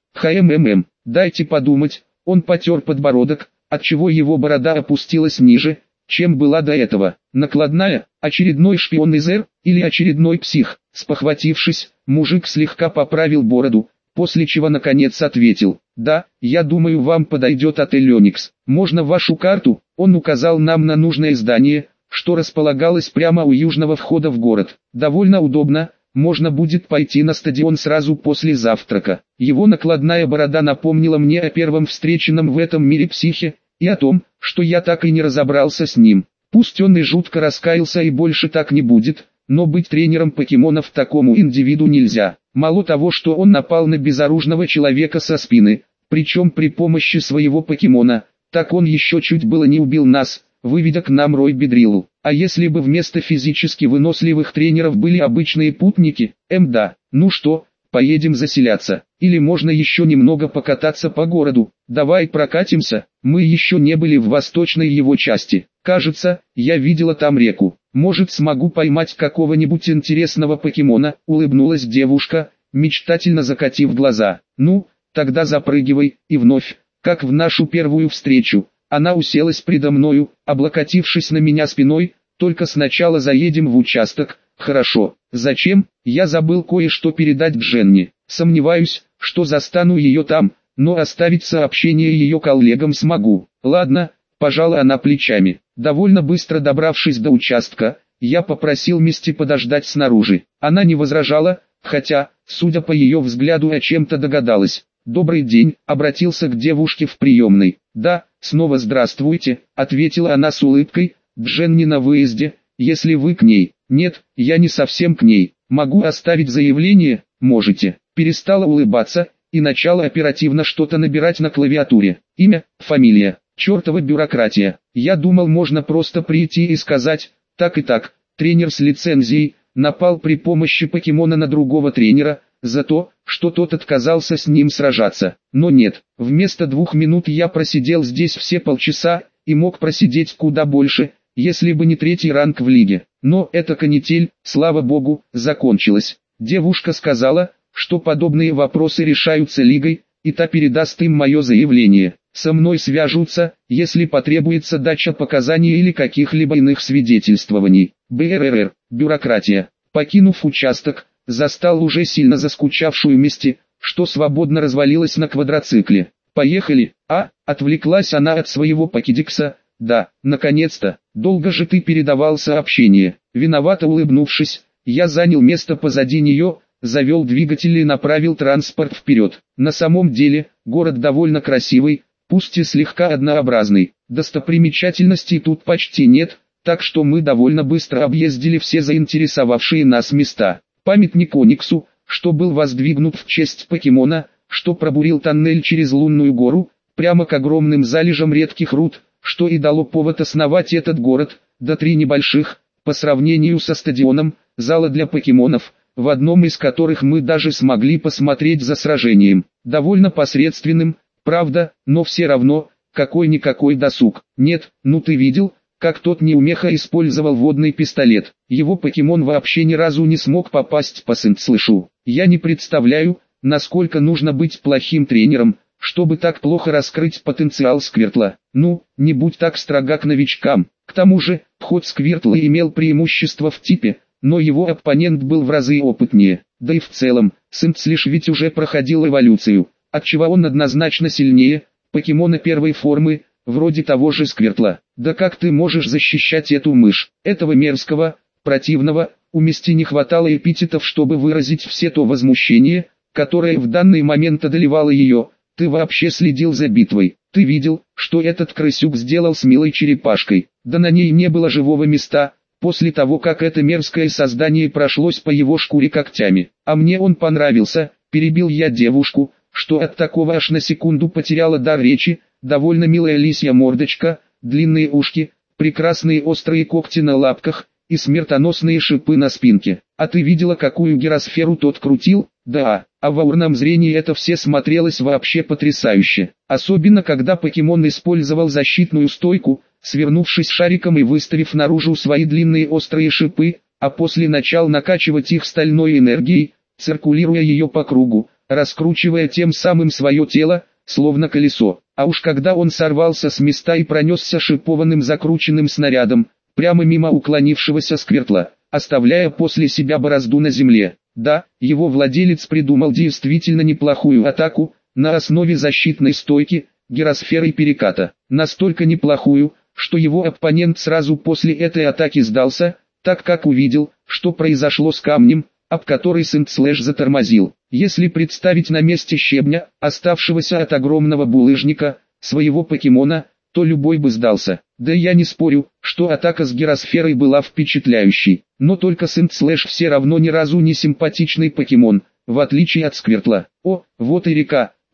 Дайте подумать». Он потер подбородок, отчего его борода опустилась ниже, чем была до этого. «Накладная? Очередной шпион из Р? Или очередной псих?» Спохватившись, мужик слегка поправил бороду, после чего наконец ответил: «Да, я думаю, вам подойдет отель Леникс. Можно вашу карту?» Он указал нам на нужное здание, что располагалось прямо у южного входа в город. «Довольно удобно, можно будет пойти на стадион сразу после завтрака». Его накладная борода напомнила мне о первом встреченном в этом мире психе, и о том, что я так и не разобрался с ним. Пусть он и жутко раскаялся и больше так не будет, но быть тренером покемонов такому индивиду нельзя. Мало того, что он напал на безоружного человека со спины, причем при помощи своего покемона. Так он еще чуть было не убил нас, выведя к нам рой Бедрилу. А если бы вместо физически выносливых тренеров были обычные путники? Да. Ну что, поедем заселяться? Или можно еще немного покататься по городу? Давай прокатимся, мы еще не были в восточной его части. Кажется, я видела там реку. Может, смогу поймать какого-нибудь интересного покемона? Улыбнулась девушка, мечтательно закатив глаза. Ну, тогда запрыгивай. И вновь, как в нашу первую встречу, она уселась предо мною, облокотившись на меня спиной. Только сначала заедем в участок. Хорошо. Зачем? Я забыл кое-что передать Дженни. Сомневаюсь, что застану ее там, но оставить сообщение ее коллегам смогу. Ладно, пожала она плечами. Довольно быстро добравшись до участка, я попросил Мисти подождать снаружи. Она не возражала, хотя, судя по ее взгляду, о чем-то догадалась. «Добрый день», — обратился к девушке в приемной. «Да, снова здравствуйте», — ответила она с улыбкой. «Дженни на выезде, если вы к ней». «Нет, я не совсем к ней. Могу оставить заявление?» «Можете». Перестала улыбаться и начала оперативно что-то набирать на клавиатуре. Имя, фамилия. Чертова бюрократия. Я думал, можно просто прийти и сказать: так и так, тренер с лицензией напал при помощи покемона на другого тренера, за то, что тот отказался с ним сражаться. Но нет, вместо 2 минут я просидел здесь все полчаса, и мог просидеть куда больше, если бы не 3-й ранг в лиге. Но эта канитель, слава богу, закончилась. Девушка сказала, что подобные вопросы решаются лигой, и та передаст им мое заявление. Со мной свяжутся, если потребуется дача показаний или каких-либо иных свидетельствований. БРР, бюрократия. Покинув участок, застал уже сильно заскучавшую Мисти, что свободно развалилась на квадроцикле. «Поехали!» Отвлеклась она от своего покедикса. «Да, наконец-то! Долго же ты передавал сообщение». Виновато улыбнувшись, я занял место позади нее, завел двигатель и направил транспорт вперед. На самом деле, город довольно красивый, пусть и слегка однообразный. Достопримечательностей тут почти нет, так что мы довольно быстро объездили все заинтересовавшие нас места. Памятник Ониксу, что был воздвигнут в честь покемона, что пробурил тоннель через лунную гору, прямо к огромным залежам редких руд, что и дало повод основать этот город, да 3 небольших, по сравнению со стадионом, зала для покемонов, в одном из которых мы даже смогли посмотреть за сражением. Довольно посредственным, правда, но все равно, какой-никакой досуг. Нет, ну ты видел, как тот неумеха использовал водный пистолет. Его покемон вообще ни разу не смог попасть по слышу. Я не представляю, насколько нужно быть плохим тренером, чтобы так плохо раскрыть потенциал Сквиртла. Ну, не будь так строга к новичкам. К тому же, ход Сквиртла имел преимущество в типе, но его оппонент был в разы опытнее. Да и в целом, Синтслиш ведь уже проходил эволюцию, отчего он однозначно сильнее покемона первой формы, вроде того же Сквиртла. Да как ты можешь защищать эту мышь? Этого мерзкого, противного, у Мисти не хватало эпитетов, чтобы выразить все то возмущение, которое в данный момент одолевало ее. Ты вообще следил за битвой? Ты видел, что этот крысюк сделал с милой черепашкой? Да на ней не было живого места, после того как это мерзкое создание прошлось по его шкуре когтями. А мне он понравился, перебил я девушку, что от такого аж на секунду потеряла дар речи. Довольно милая лисья мордочка, длинные ушки, прекрасные острые когти на лапках и смертоносные шипы на спинке. А ты видела, какую гиросферу тот крутил? Да, а в аурном зрении это все смотрелось вообще потрясающе. Особенно когда покемон использовал защитную стойку, свернувшись шариком и выставив наружу свои длинные острые шипы, а после начал накачивать их стальной энергией, циркулируя ее по кругу, раскручивая тем самым свое тело, словно колесо. А уж когда он сорвался с места и пронесся шипованным закрученным снарядом, прямо мимо уклонившегося Сквиртла, оставляя после себя борозду на земле. Да, его владелец придумал действительно неплохую атаку, на основе защитной стойки, гиросферы переката. Настолько неплохую, что его оппонент сразу после этой атаки сдался, так как увидел, что произошло с камнем, об который Синтслэш затормозил. Если представить на месте щебня, оставшегося от огромного булыжника, своего покемона, то любой бы сдался. Да я не спорю, что атака с гиросферой была впечатляющей, но только Синтслэш все равно ни разу не симпатичный покемон, в отличие от Сквиртла. О, вот и река,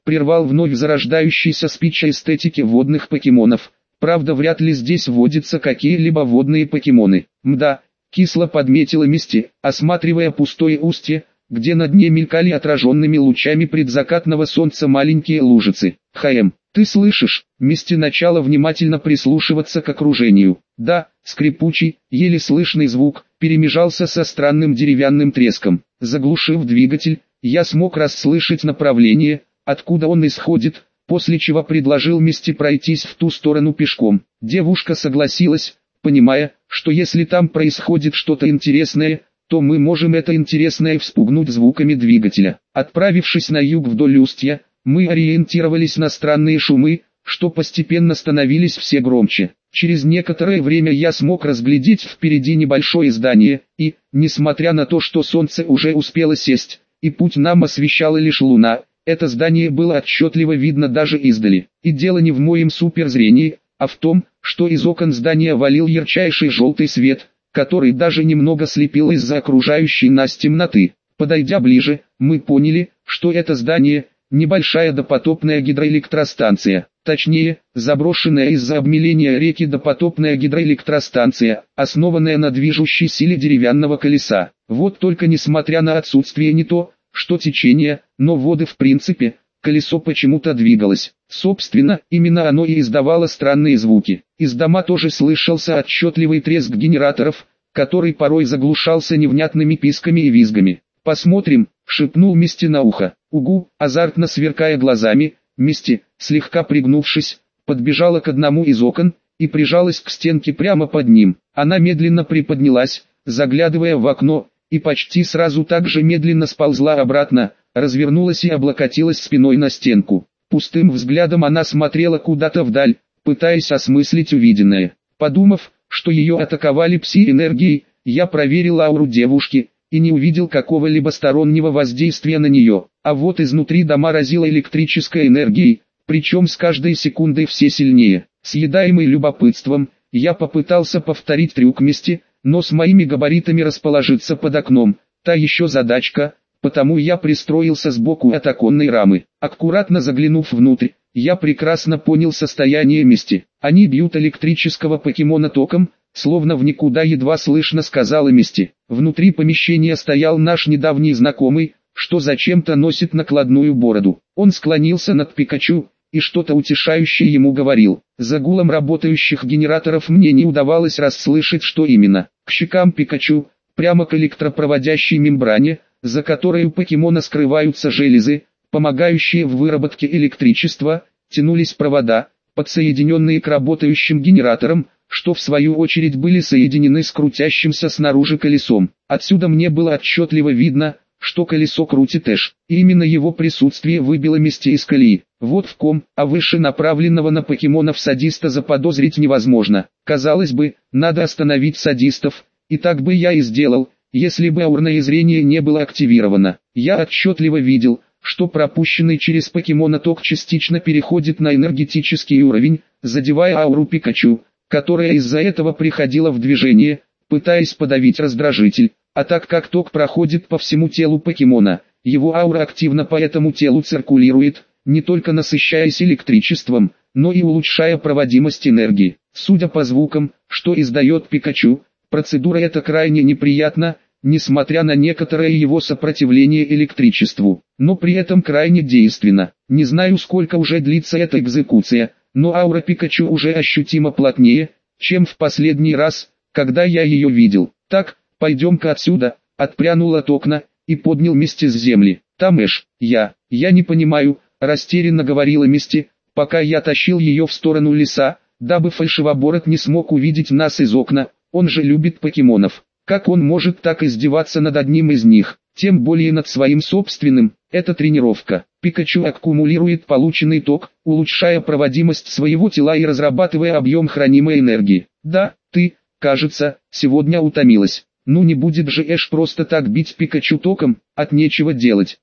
прервал вновь зарождающийся спич о эстетике водных покемонов. Правда, вряд ли здесь водятся какие-либо водные покемоны. Мда, кисло подметила Мисти, осматривая пустое устье, где на дне мелькали отраженными лучами предзакатного солнца маленькие лужицы. Ты слышишь? Мисти начала внимательно прислушиваться к окружению. Да, скрипучий, еле слышный звук, перемежался со странным деревянным треском. Заглушив двигатель, я смог расслышать направление, откуда он исходит, после чего предложил Мисти пройтись в ту сторону пешком. Девушка согласилась, понимая, что если там происходит что-то интересное, то мы можем это интересное вспугнуть звуками двигателя. Отправившись на юг вдоль устья, мы ориентировались на странные шумы, что постепенно становились все громче. Через некоторое время я смог разглядеть впереди небольшое здание, и, несмотря на то, что солнце уже успело сесть, и путь нам освещала лишь луна, это здание было отчетливо видно даже издали. И дело не в моем суперзрении, а в том, что из окон здания валил ярчайший желтый свет, который даже немного слепил из-за окружающей нас темноты. Подойдя ближе, мы поняли, что это здание – небольшая допотопная гидроэлектростанция, точнее, заброшенная из-за обмеления реки допотопная гидроэлектростанция, основанная на движущей силе деревянного колеса. Вот только несмотря на отсутствие не то, что течения, но воды в принципе, колесо почему-то двигалось. Собственно, именно оно и издавало странные звуки. Из дома тоже слышался отчетливый треск генераторов, который порой заглушался невнятными писками и визгами. «Посмотрим», — шепнул Мисти на ухо. Угу, азартно сверкая глазами, Мисти, слегка пригнувшись, подбежала к одному из окон и прижалась к стенке прямо под ним. Она медленно приподнялась, заглядывая в окно, и почти сразу так же медленно сползла обратно, развернулась и облокотилась спиной на стенку. Пустым взглядом она смотрела куда-то вдаль, пытаясь осмыслить увиденное. Подумав, что ее атаковали пси-энергией, я проверил ауру девушки и не увидел какого-либо стороннего воздействия на нее. А вот изнутри дома разило электрической энергией, причем с каждой секундой все сильнее. Съедаемый любопытством, я попытался повторить трюк Мисти, но с моими габаритами расположиться под окном – та еще задачка, потому я пристроился сбоку от оконной рамы. Аккуратно заглянув внутрь, я прекрасно понял состояние Мисти. Они бьют электрического покемона током, словно в никуда, едва слышно сказала Мисти. Внутри помещения стоял наш недавний знакомый, что зачем-то носит накладную бороду. Он склонился над Пикачу и что-то утешающее ему говорил. За гулом работающих генераторов мне не удавалось расслышать, что именно. К щекам Пикачу, прямо к электропроводящей мембране, за которой у покемона скрываются железы, помогающие в выработке электричества, тянулись провода, подсоединенные к работающим генераторам, что в свою очередь были соединены с крутящимся снаружи колесом. Отсюда мне было отчетливо видно, что колесо крутит Эш, и именно его присутствие выбило Мисти из колеи. Вот в ком, а выше направленного на покемонов садиста заподозрить невозможно. Казалось бы, надо остановить садистов, и так бы я и сделал, если бы аурное зрение не было активировано. Я отчетливо видел, что пропущенный через покемона ток частично переходит на энергетический уровень, задевая ауру Пикачу, которая из-за этого приходила в движение, пытаясь подавить раздражитель. А так как ток проходит по всему телу покемона, его аура активно по этому телу циркулирует, не только насыщаясь электричеством, но и улучшая проводимость энергии. Судя по звукам, что издает Пикачу, процедура эта крайне неприятна, несмотря на некоторое его сопротивление электричеству, но при этом крайне действенна. Не знаю, сколько уже длится эта экзекуция, но аура Пикачу уже ощутимо плотнее, чем в последний раз, когда я ее видел. Так, пойдем-ка отсюда, отпрянул от окна и поднял Мисти с земли. Там Эш, я не понимаю, растерянно говорила Мисти, пока я тащил ее в сторону леса, дабы фальшивоборот не смог увидеть нас из окна, он же любит покемонов. Как он может так издеваться над одним из них, тем более над своим собственным, это тренировка. Пикачу аккумулирует полученный ток, улучшая проводимость своего тела и разрабатывая объем хранимой энергии. Да, ты, кажется, сегодня утомилась. Ну не будет же Эш просто так бить Пикачу током, от нечего делать.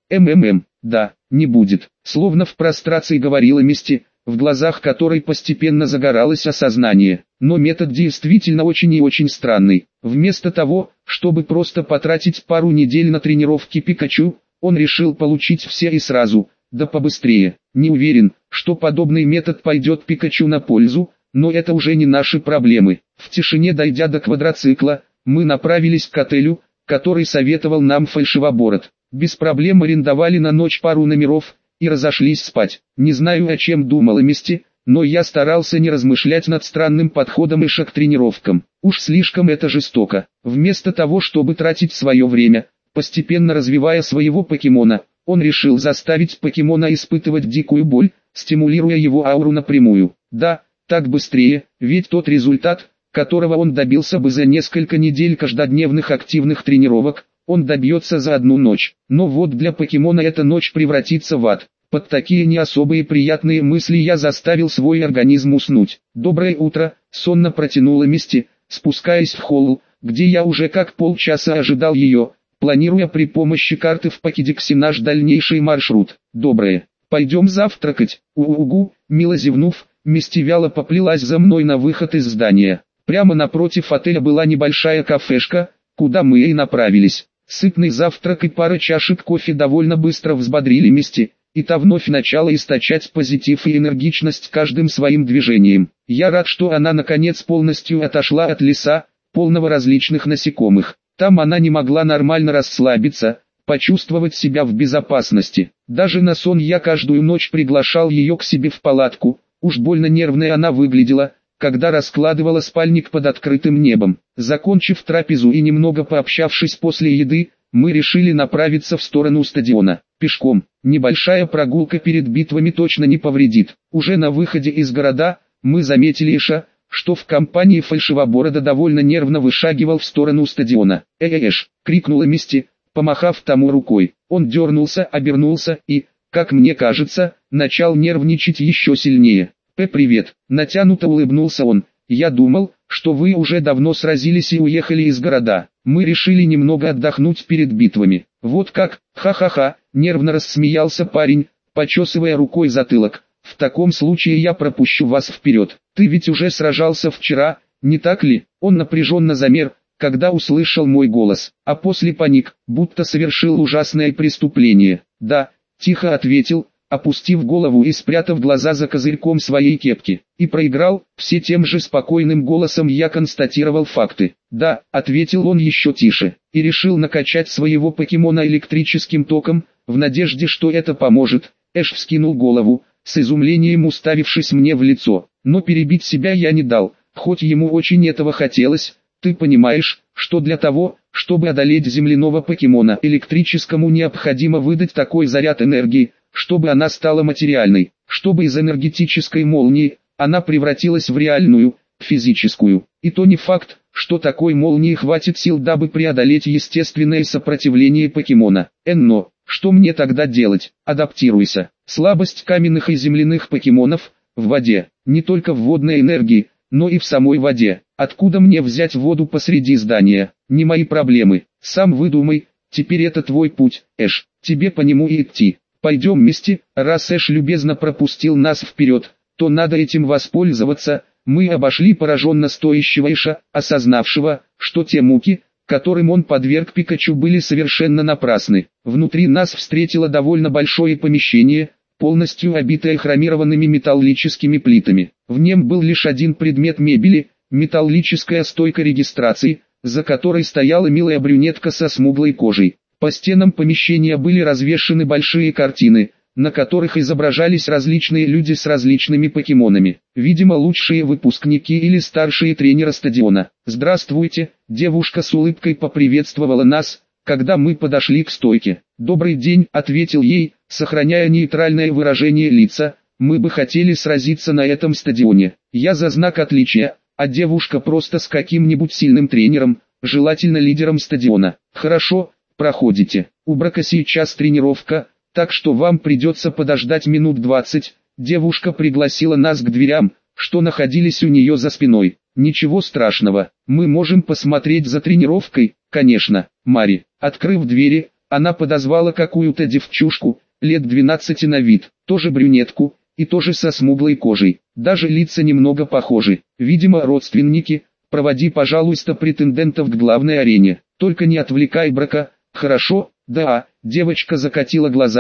Да, не будет. Словно в прострации говорила Мисти, в глазах которой постепенно загоралось осознание. Но метод действительно очень и очень странный. Вместо того, чтобы просто потратить пару недель на тренировки Пикачу, он решил получить все и сразу, Да побыстрее. Не уверен, что подобный метод пойдет Пикачу на пользу, но это уже не наши проблемы. В тишине дойдя до квадроцикла, мы направились к отелю, который советовал нам Фальшивобород. Без проблем арендовали на ночь пару номеров и разошлись спать. Не знаю, о чем думал Мисти, но я старался не размышлять над странным подходом Эша к тренировкам. Уж слишком это жестоко. Вместо того, чтобы тратить свое время, постепенно развивая своего покемона, он решил заставить покемона испытывать дикую боль, стимулируя его ауру напрямую. Да, так быстрее, ведь тот результат, которого он добился бы за несколько недель каждодневных активных тренировок, он добьется за одну ночь. Но вот для покемона эта ночь превратится в ад. Под такие не особые приятные мысли я заставил свой организм уснуть. «Доброе утро», — сонно протянула Мисти, спускаясь в холл, где я уже как полчаса ожидал ее, планируя при помощи карты в покедексе наш дальнейший маршрут. «Доброе. Пойдем завтракать». «Угу», мило зевнув, Мисти вяло поплелась за мной на выход из здания. Прямо напротив отеля была небольшая кафешка, куда мы и направились. Сытный завтрак и пара чашек кофе довольно быстро взбодрили Мисти, и та вновь начала источать позитив и энергичность каждым своим движением. Я рад, что она наконец полностью отошла от леса, полного различных насекомых. Там она не могла нормально расслабиться, почувствовать себя в безопасности. Даже на сон я каждую ночь приглашал ее к себе в палатку, уж больно нервной она выглядела, когда раскладывала спальник под открытым небом. Закончив трапезу и немного пообщавшись после еды, мы решили направиться в сторону стадиона. Пешком, небольшая прогулка перед битвами точно не повредит. Уже на выходе из города, мы заметили Эша, что в компании Фальшивоборода довольно нервно вышагивал в сторону стадиона. «Эш!» — крикнула Мисти, помахав тому рукой. Он дернулся, обернулся и, как мне кажется, начал нервничать еще сильнее. «Привет!» — натянуто улыбнулся он. «Я думал, что вы уже давно сразились и уехали из города. Мы решили немного отдохнуть перед битвами». «Вот как? Ха-ха-ха!» — нервно рассмеялся парень, почесывая рукой затылок. «В таком случае я пропущу вас вперед. Ты ведь уже сражался вчера, не так ли?» Он напряженно замер, когда услышал мой голос, а после паник, будто совершил ужасное преступление. «Да», — тихо ответил, опустив голову и спрятав глаза за козырьком своей кепки. «И проиграл?» Все тем же спокойным голосом я констатировал факты. «Да», — ответил он еще тише, и решил накачать своего покемона электрическим током, в надежде, что это поможет. Эш вскинул голову, с изумлением уставившись мне в лицо, но перебить себя я не дал, хоть ему очень этого хотелось. «Ты понимаешь, что для того, чтобы одолеть земляного покемона, электрическому необходимо выдать такой заряд энергии, чтобы она стала материальной, чтобы из энергетической молнии она превратилась в реальную, физическую. И то не факт, что такой молнии хватит сил, дабы преодолеть естественное сопротивление покемона. Но что мне тогда делать? Адаптируйся. Слабость каменных и земляных покемонов в воде, не только в водной энергии, но и в самой воде. Откуда мне взять воду посреди здания? Не мои проблемы. Сам выдумай. Теперь это твой путь, Эш. Тебе по нему и идти. Пойдем вместе». Раз Эш любезно пропустил нас вперед, то надо этим воспользоваться. Мы обошли пораженно стоящего Эша, осознавшего, что те муки, которым он подверг Пикачу, были совершенно напрасны. Внутри нас встретило довольно большое помещение, полностью обитое хромированными металлическими плитами. В нем был лишь один предмет мебели – металлическая стойка регистрации, за которой стояла милая брюнетка со смуглой кожей. По стенам помещения были развешаны большие картины, на которых изображались различные люди с различными покемонами. Видимо, лучшие выпускники или старшие тренеры стадиона. «Здравствуйте», девушка с улыбкой поприветствовала нас, когда мы подошли к стойке. «Добрый день», ответил ей, сохраняя нейтральное выражение лица. «Мы бы хотели сразиться на этом стадионе. Я за знак отличия, а девушка просто с каким-нибудь сильным тренером, желательно лидером стадиона». «Хорошо, проходите. У Брака сейчас тренировка, так что вам придется подождать минут 20. Девушка пригласила нас к дверям, что находились у нее за спиной. «Ничего страшного, мы можем посмотреть за тренировкой, конечно, Мари». Открыв двери, она подозвала какую-то девчушку, лет 12 на вид, тоже брюнетку, и тоже со смуглой кожей. Даже лица немного похожи, видимо родственники. «Проводи, пожалуйста, претендентов к главной арене, только не отвлекай Брака». «Хорошо, да». Девочка закатила глаза,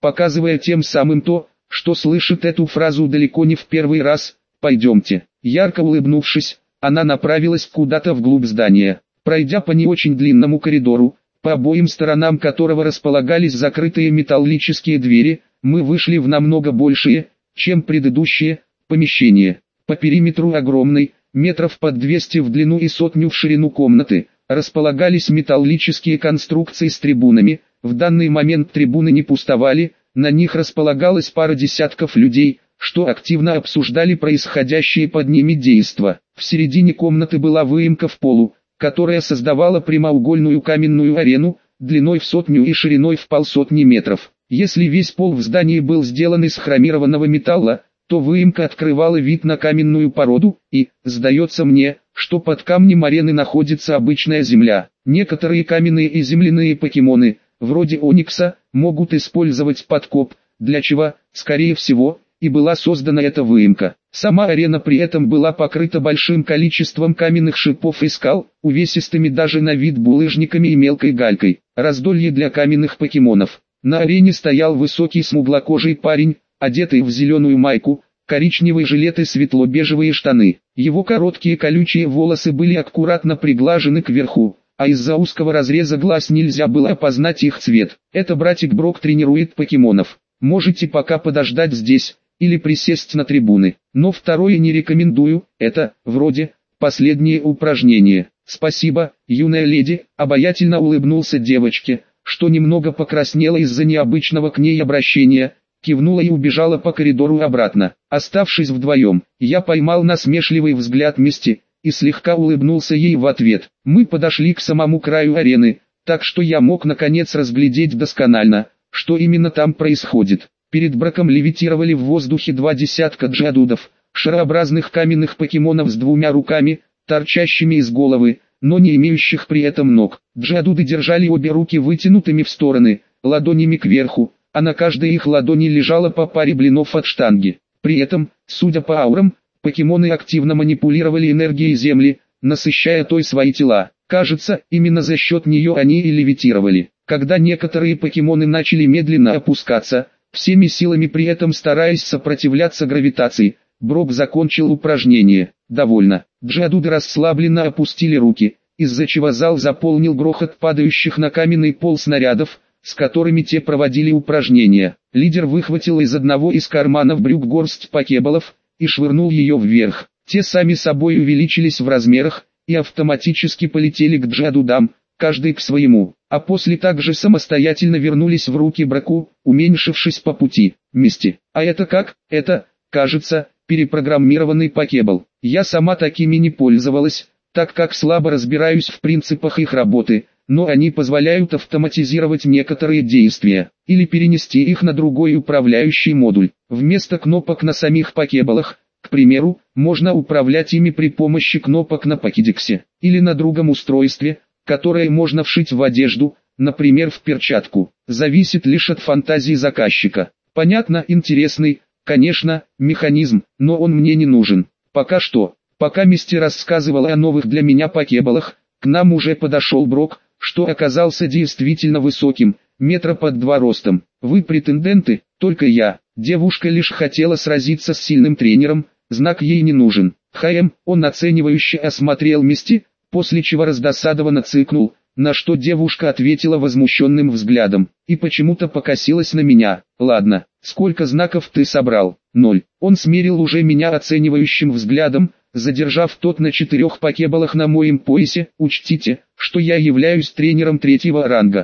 показывая тем самым то, что слышит эту фразу далеко не в первый раз. «Пойдемте». Ярко улыбнувшись, она направилась куда-то вглубь здания. Пройдя по не очень длинному коридору, по обоим сторонам которого располагались закрытые металлические двери, мы вышли в намного большие, чем предыдущие, помещения. По периметру огромной, метров под 200 в длину и 100 в ширину комнаты, располагались металлические конструкции с трибунами. В данный момент трибуны не пустовали, на них располагалась пара десятков людей, что активно обсуждали происходящие под ними действа. В середине комнаты была выемка в полу, которая создавала прямоугольную каменную арену, длиной в 100 и шириной в 150 метров. Если весь пол в здании был сделан из хромированного металла, то выемка открывала вид на каменную породу, и, сдается мне, что под камнем арены находится обычная земля. Некоторые каменные и земляные покемоны, вроде Оникса, могут использовать подкоп, для чего, скорее всего, и была создана эта выемка. Сама арена при этом была покрыта большим количеством каменных шипов и скал, увесистыми даже на вид булыжниками и мелкой галькой. Раздолье для каменных покемонов. На арене стоял высокий смуглокожий парень, одетый в зеленую майку, коричневый жилет и светло-бежевые штаны. Его короткие колючие волосы были аккуратно приглажены кверху, а из-за узкого разреза глаз нельзя было опознать их цвет. Это братик Брок тренирует покемонов. Можете пока подождать здесь, или присесть на трибуны. Но второе не рекомендую, это, вроде, последнее упражнение. Спасибо, юная леди, обаятельно улыбнулся девочке, что немного покраснела из-за необычного к ней обращения, кивнула и убежала по коридору обратно. Оставшись вдвоем, я поймал насмешливый взгляд Мисти, и слегка улыбнулся ей в ответ. Мы подошли к самому краю арены, так что я мог наконец разглядеть досконально, что именно там происходит. Перед Броком левитировали в воздухе 2 десятка джадудов, шарообразных каменных покемонов с 2 руками, торчащими из головы, но не имеющих при этом ног. Джадуды держали обе руки вытянутыми в стороны, ладонями кверху, а на каждой их ладони лежало по паре блинов от штанги. При этом, судя по аурам, покемоны активно манипулировали энергией Земли, насыщая той свои тела. Кажется, именно за счет нее они и левитировали. Когда некоторые покемоны начали медленно опускаться, всеми силами при этом стараясь сопротивляться гравитации, Брок закончил упражнение. Довольно. Джадуды расслабленно опустили руки, из-за чего зал заполнил грохот падающих на каменный пол снарядов, с которыми те проводили упражнения. Лидер выхватил из одного из карманов брюк горсть покеболов и швырнул ее вверх. Те сами собой увеличились в размерах и автоматически полетели к джадудам, каждый к своему, а после также самостоятельно вернулись в руки Броку, уменьшившись по пути. Мисти. А это как? Это, кажется, перепрограммированный покебол. Я сама такими не пользовалась, так как слабо разбираюсь в принципах их работы, но они позволяют автоматизировать некоторые действия, или перенести их на другой управляющий модуль. Вместо кнопок на самих покеболах, к примеру, можно управлять ими при помощи кнопок на покедексе, или на другом устройстве, которое можно вшить в одежду, например в перчатку. Зависит лишь от фантазии заказчика. Понятно, интересный, конечно, механизм, но он мне не нужен. Пока что. Пока Мисти рассказывала о новых для меня покеболах, к нам уже подошел Брок, что оказался действительно высоким, метра под 2 ростом. Вы претенденты, только я. Девушка лишь хотела сразиться с сильным тренером, знак ей не нужен. Он оценивающе осмотрел Мисти, после чего раздосадованно цыкнул, на что девушка ответила возмущенным взглядом, и почему-то покосилась на меня. Ладно, сколько знаков ты собрал? 0. Он смерил уже меня оценивающим взглядом, задержав тот на 4 покеболах на моем поясе. Учтите, что я являюсь тренером 3-го ранга.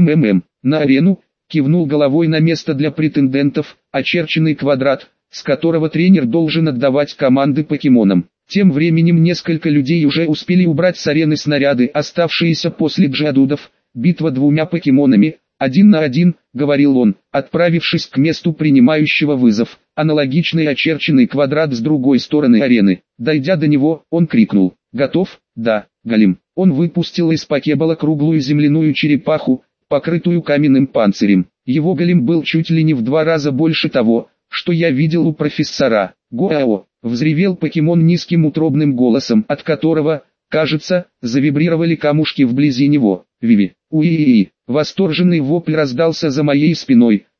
На арену, кивнул головой на место для претендентов, очерченный квадрат, с которого тренер должен отдавать команды покемонам. Тем временем несколько людей уже успели убрать с арены снаряды, оставшиеся после джадудов. Битва 2 покемонами, 1 на 1, говорил он, отправившись к месту принимающего вызов. Аналогичный очерченный квадрат с другой стороны арены. Дойдя до него, он крикнул: «Готов?» «Да, голем». Он выпустил из покебола круглую земляную черепаху, покрытую каменным панцирем. Его голем был чуть ли не в 2 раза больше того, что я видел у профессора. «Гоао!» — взревел покемон низким утробным голосом, от которого, кажется, завибрировали камушки вблизи него. «Виви! Уи-и-и!» Восторженный вопль раздался за моей спиной,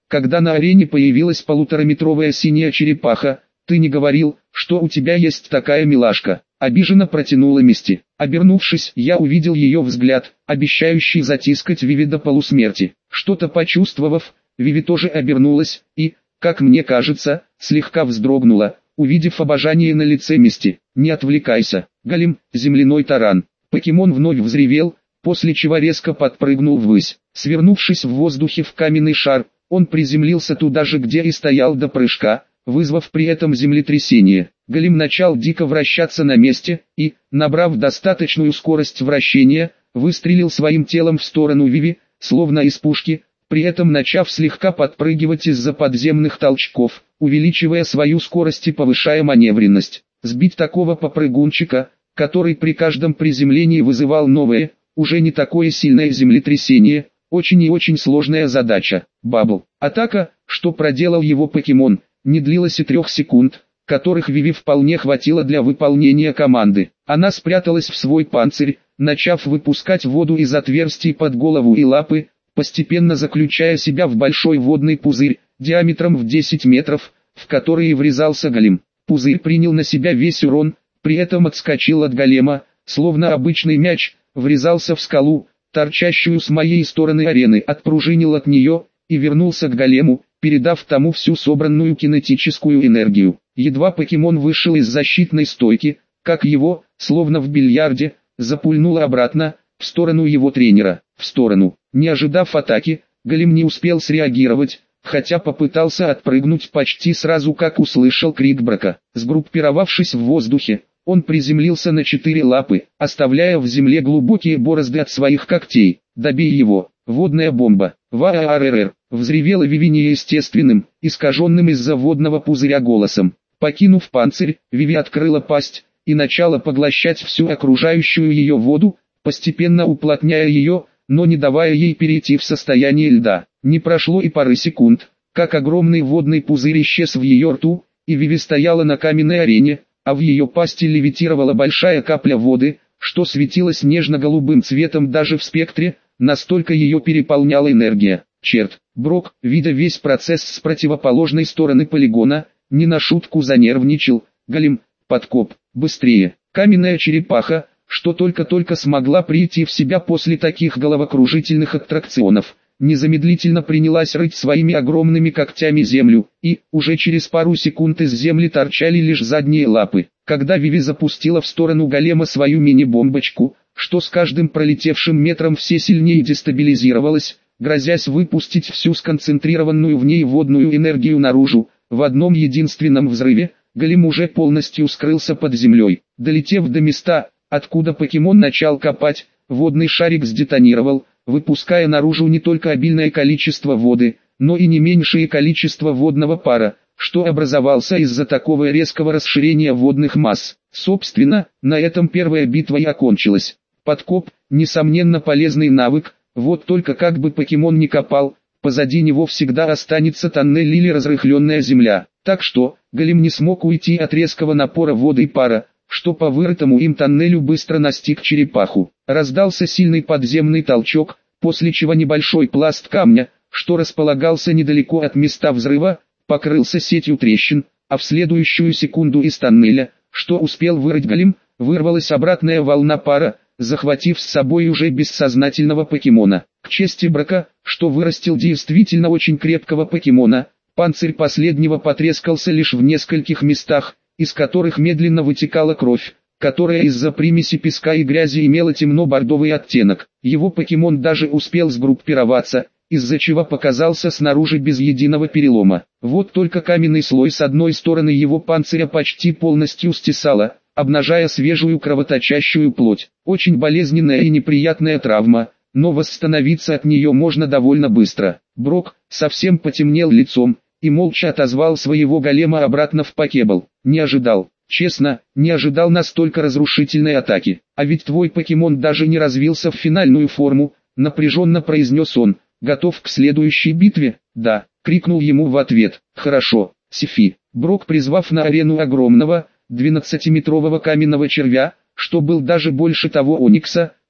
когда на арене появилась полутораметровая синяя черепаха. «Ты не говорил, что у тебя есть такая милашка?» Обиженно протянула Мисти. Обернувшись, я увидел ее взгляд, обещающий затискать Виви до полусмерти. Что-то почувствовав, Виви тоже обернулась и, как мне кажется, слегка вздрогнула, увидев обожание на лице Мисти. «Не отвлекайся, голем, земляной таран». Покемон вновь взревел, после чего резко подпрыгнул ввысь. Свернувшись в воздухе в каменный шар, он приземлился туда же, где и стоял до прыжка, вызвав при этом землетрясение. Голем начал дико вращаться на месте и, набрав достаточную скорость вращения, выстрелил своим телом в сторону Виви, словно из пушки, при этом начав слегка подпрыгивать из-за подземных толчков, увеличивая свою скорость и повышая маневренность. Сбить такого попрыгунчика, который при каждом приземлении вызывал новое, уже не такое сильное землетрясение, очень и очень сложная задача. Бабл. Атака, что проделал его покемон, не длилась и 3 секунд, которых Виви вполне хватило для выполнения команды. Она спряталась в свой панцирь, начав выпускать воду из отверстий под голову и лапы, постепенно заключая себя в большой водный пузырь, диаметром в 10 метров, в который и врезался голем. Пузырь принял на себя весь урон, при этом отскочил от голема, словно обычный мяч, врезался в скалу, торчащую с моей стороны арены, отпружинил от нее, и вернулся к голему, передав тому всю собранную кинетическую энергию. Едва покемон вышел из защитной стойки, как его, словно в бильярде, запульнуло обратно, в сторону его тренера, в сторону. Не ожидав атаки, голем не успел среагировать, хотя попытался отпрыгнуть почти сразу, как услышал крик Брока. Сгруппировавшись в воздухе, он приземлился на 4 лапы, оставляя в земле глубокие борозды от своих когтей. «Добей его! Водная бомба!» «Ваарррр!» взревела Виви неестественным, искаженным из-за водного пузыря голосом. Покинув панцирь, Виви открыла пасть и начала поглощать всю окружающую ее воду, постепенно уплотняя ее, но не давая ей перейти в состояние льда. Не прошло и пары секунд, как огромный водный пузырь исчез в ее рту, и Виви стояла на каменной арене, а в ее пасти левитировала большая капля воды, что светилась нежно-голубым цветом даже в спектре, настолько ее переполняла энергия. Черт, Брок, видя весь процесс с противоположной стороны полигона, не на шутку занервничал. Голем, подкоп, быстрее. Каменная черепаха, что только-только смогла прийти в себя после таких головокружительных аттракционов, незамедлительно принялась рыть своими огромными когтями землю, и, уже через пару секунд из земли торчали лишь задние лапы. Когда Виви запустила в сторону голема свою мини-бомбочку, что с каждым пролетевшим метром все сильнее дестабилизировалась, грозясь выпустить всю сконцентрированную в ней водную энергию наружу, в одном единственном взрыве, голем уже полностью скрылся под землей. Долетев до места, откуда покемон начал копать, водный шарик сдетонировал, выпуская наружу не только обильное количество воды, но и не меньшее количество водного пара, что образовался из-за такого резкого расширения водных масс. Собственно, на этом первая битва и окончилась. Подкоп, несомненно полезный навык, вот только как бы покемон ни копал, позади него всегда останется тоннель или разрыхленная земля. Так что, голем не смог уйти от резкого напора воды и пара, что по вырытому им тоннелю быстро настиг черепаху. Раздался сильный подземный толчок, после чего небольшой пласт камня, что располагался недалеко от места взрыва, покрылся сетью трещин, а в следующую секунду из тоннеля, что успел вырыть голем, вырвалась обратная волна пара, захватив с собой уже бессознательного покемона. К чести Брока, что вырастил действительно очень крепкого покемона, панцирь последнего потрескался лишь в нескольких местах, из которых медленно вытекала кровь, которая из-за примеси песка и грязи имела темно-бордовый оттенок. Его покемон даже успел сгруппироваться, из-за чего показался снаружи без единого перелома. Вот только каменный слой с одной стороны его панциря почти полностью стесало, обнажая свежую кровоточащую плоть. Очень болезненная и неприятная травма, но восстановиться от нее можно довольно быстро. Брок совсем потемнел лицом и молча отозвал своего голема обратно в покебл. Не ожидал, честно, не ожидал настолько разрушительной атаки. А ведь твой покемон даже не развился в финальную форму, напряженно произнес он. Готов к следующей битве? Да, крикнул ему в ответ. Хорошо, Сифи. Брок, призвав на арену огромного, 12-метрового каменного червя, что был даже больше того Оникса,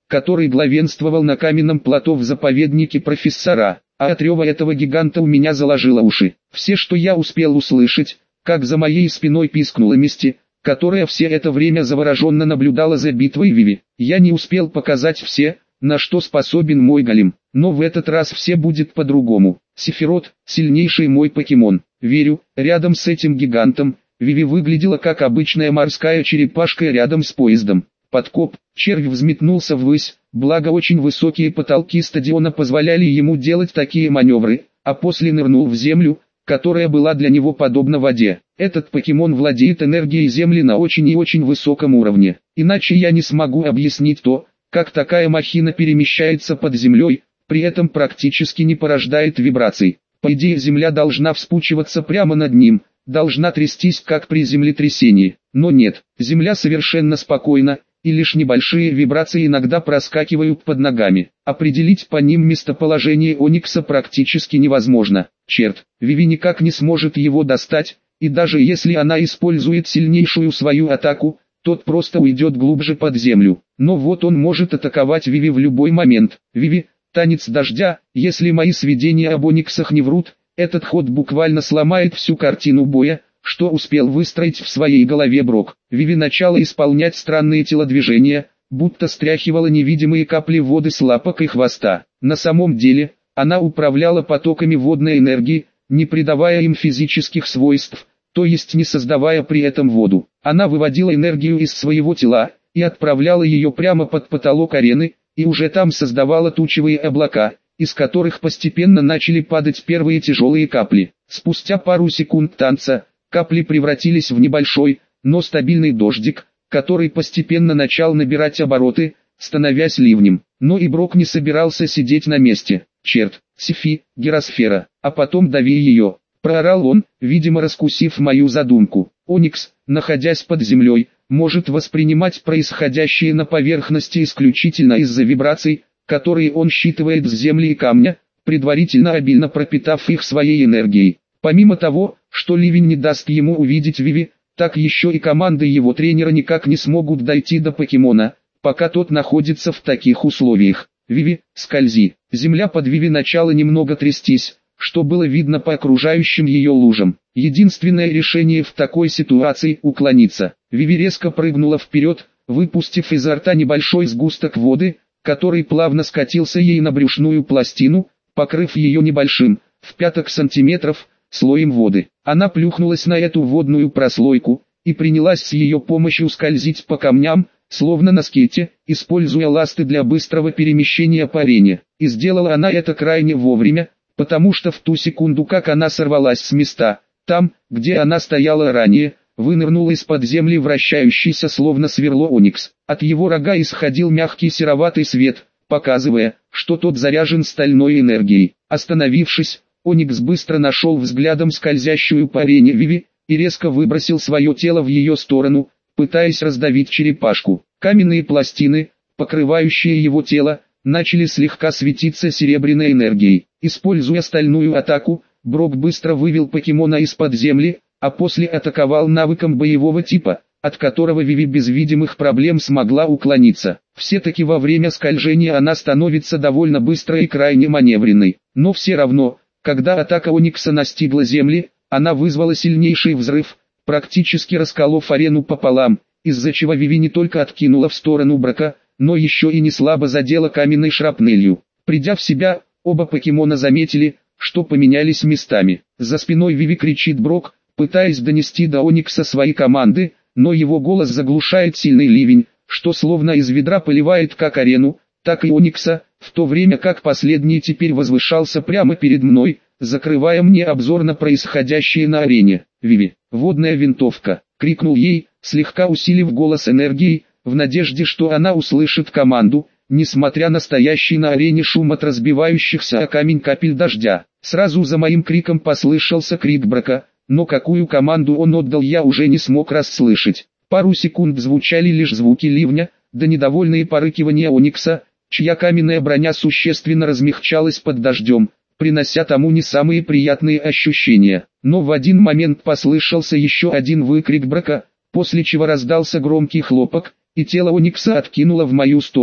который главенствовал на каменном плато в заповеднике профессора, а от рева этого гиганта у меня заложило уши. Все, что я успел услышать, как за моей спиной пискнула Мисти, которая все это время завороженно наблюдала за битвой Виви. Я не успел показать все, на что способен мой голем, но в этот раз все будет по-другому. Сефирот, сильнейший мой покемон. Верю, рядом с этим гигантом, Виви выглядела как обычная морская черепашка рядом с поездом. Подкоп, червь взметнулся ввысь, благо очень высокие потолки стадиона позволяли ему делать такие маневры, а после нырнул в землю, которая была для него подобна воде. Этот покемон владеет энергией земли на очень и очень высоком уровне. Иначе я не смогу объяснить то, как такая махина перемещается под землей, при этом практически не порождает вибраций. По идее, земля должна вспучиваться прямо над ним, должна трястись как при землетрясении. Но нет, земля совершенно спокойна, и лишь небольшие вибрации иногда проскакивают под ногами. Определить по ним местоположение Оникса практически невозможно. Черт, Виви никак не сможет его достать, и даже если она использует сильнейшую свою атаку, тот просто уйдет глубже под землю. Но вот он может атаковать Виви в любой момент. Виви, танец дождя, если мои сведения об Ониксах не врут, этот ход буквально сломает всю картину боя, что успел выстроить в своей голове Брок. Виви начала исполнять странные телодвижения, будто стряхивала невидимые капли воды с лапок и хвоста. На самом деле, она управляла потоками водной энергии, не придавая им физических свойств, то есть не создавая при этом воду. Она выводила энергию из своего тела, и отправляла ее прямо под потолок арены, и уже там создавала тучевые облака, из которых постепенно начали падать первые тяжелые капли. Спустя пару секунд танца, капли превратились в небольшой, но стабильный дождик, который постепенно начал набирать обороты, становясь ливнем. Но и Брок не собирался сидеть на месте. «Черт, Сефи, гиросфера, а потом дави ее!» — проорал он, видимо раскусив мою задумку. Оникс, находясь под землей, может воспринимать происходящее на поверхности исключительно из-за вибраций, которые он считывает с земли и камня, предварительно обильно пропитав их своей энергией. Помимо того, что ливень не даст ему увидеть Виви, так еще и команды его тренера никак не смогут дойти до покемона, пока тот находится в таких условиях. «Виви, скользи!» Земля под Виви начала немного трястись, что было видно по окружающим ее лужам. Единственное решение в такой ситуации — уклониться. Виви резко прыгнула вперед, выпустив изо рта небольшой сгусток воды, который плавно скатился ей на брюшную пластину, покрыв ее небольшим, в пяток сантиметров, слоем воды. Она плюхнулась на эту водную прослойку, и принялась с ее помощью скользить по камням, словно на скейте, используя ласты для быстрого перемещения по арене. И сделала она это крайне вовремя, потому что в ту секунду, как она сорвалась с места, там, где она стояла ранее, вынырнул из-под земли вращающийся словно сверло Оникс. От его рога исходил мягкий сероватый свет, показывая, что тот заряжен стальной энергией. Остановившись, Оникс быстро нашел взглядом скользящую по арене Виви, и резко выбросил свое тело в ее сторону, пытаясь раздавить черепашку. Каменные пластины, покрывающие его тело, начали слегка светиться серебряной энергией. Используя стальную атаку, Брок быстро вывел покемона из-под земли, а после атаковал навыком боевого типа, от которого Виви без видимых проблем смогла уклониться. Все-таки во время скольжения она становится довольно быстрой и крайне маневренной. Но все равно, когда атака Оникса настигла земли, она вызвала сильнейший взрыв, практически расколов арену пополам, из-за чего Виви не только откинула в сторону Брока, но еще и не слабо задела каменной шрапнелью. Придя в себя, оба покемона заметили, что поменялись местами. За спиной Виви кричит Брок, пытаясь донести до Оникса свои команды, но его голос заглушает сильный ливень, что словно из ведра поливает как арену, так и Оникса, в то время как последний теперь возвышался прямо перед мной, закрывая мне обзор на происходящее на арене. «Виви, водная винтовка!» — крикнул ей, слегка усилив голос энергией, в надежде, что она услышит команду, несмотря на стоящий на арене шум от разбивающихся о камень капель дождя. Сразу за моим криком послышался крик Брока, но какую команду он отдал, я уже не смог расслышать. Пару секунд звучали лишь звуки ливня, да недовольные порыкивания Оникса, чья каменная броня существенно размягчалась под дождем, принося тому не самые приятные ощущения. Но в один момент послышался еще один выкрик Брока, после чего раздался громкий хлопок, и тело Оникса откинуло в мою сторону.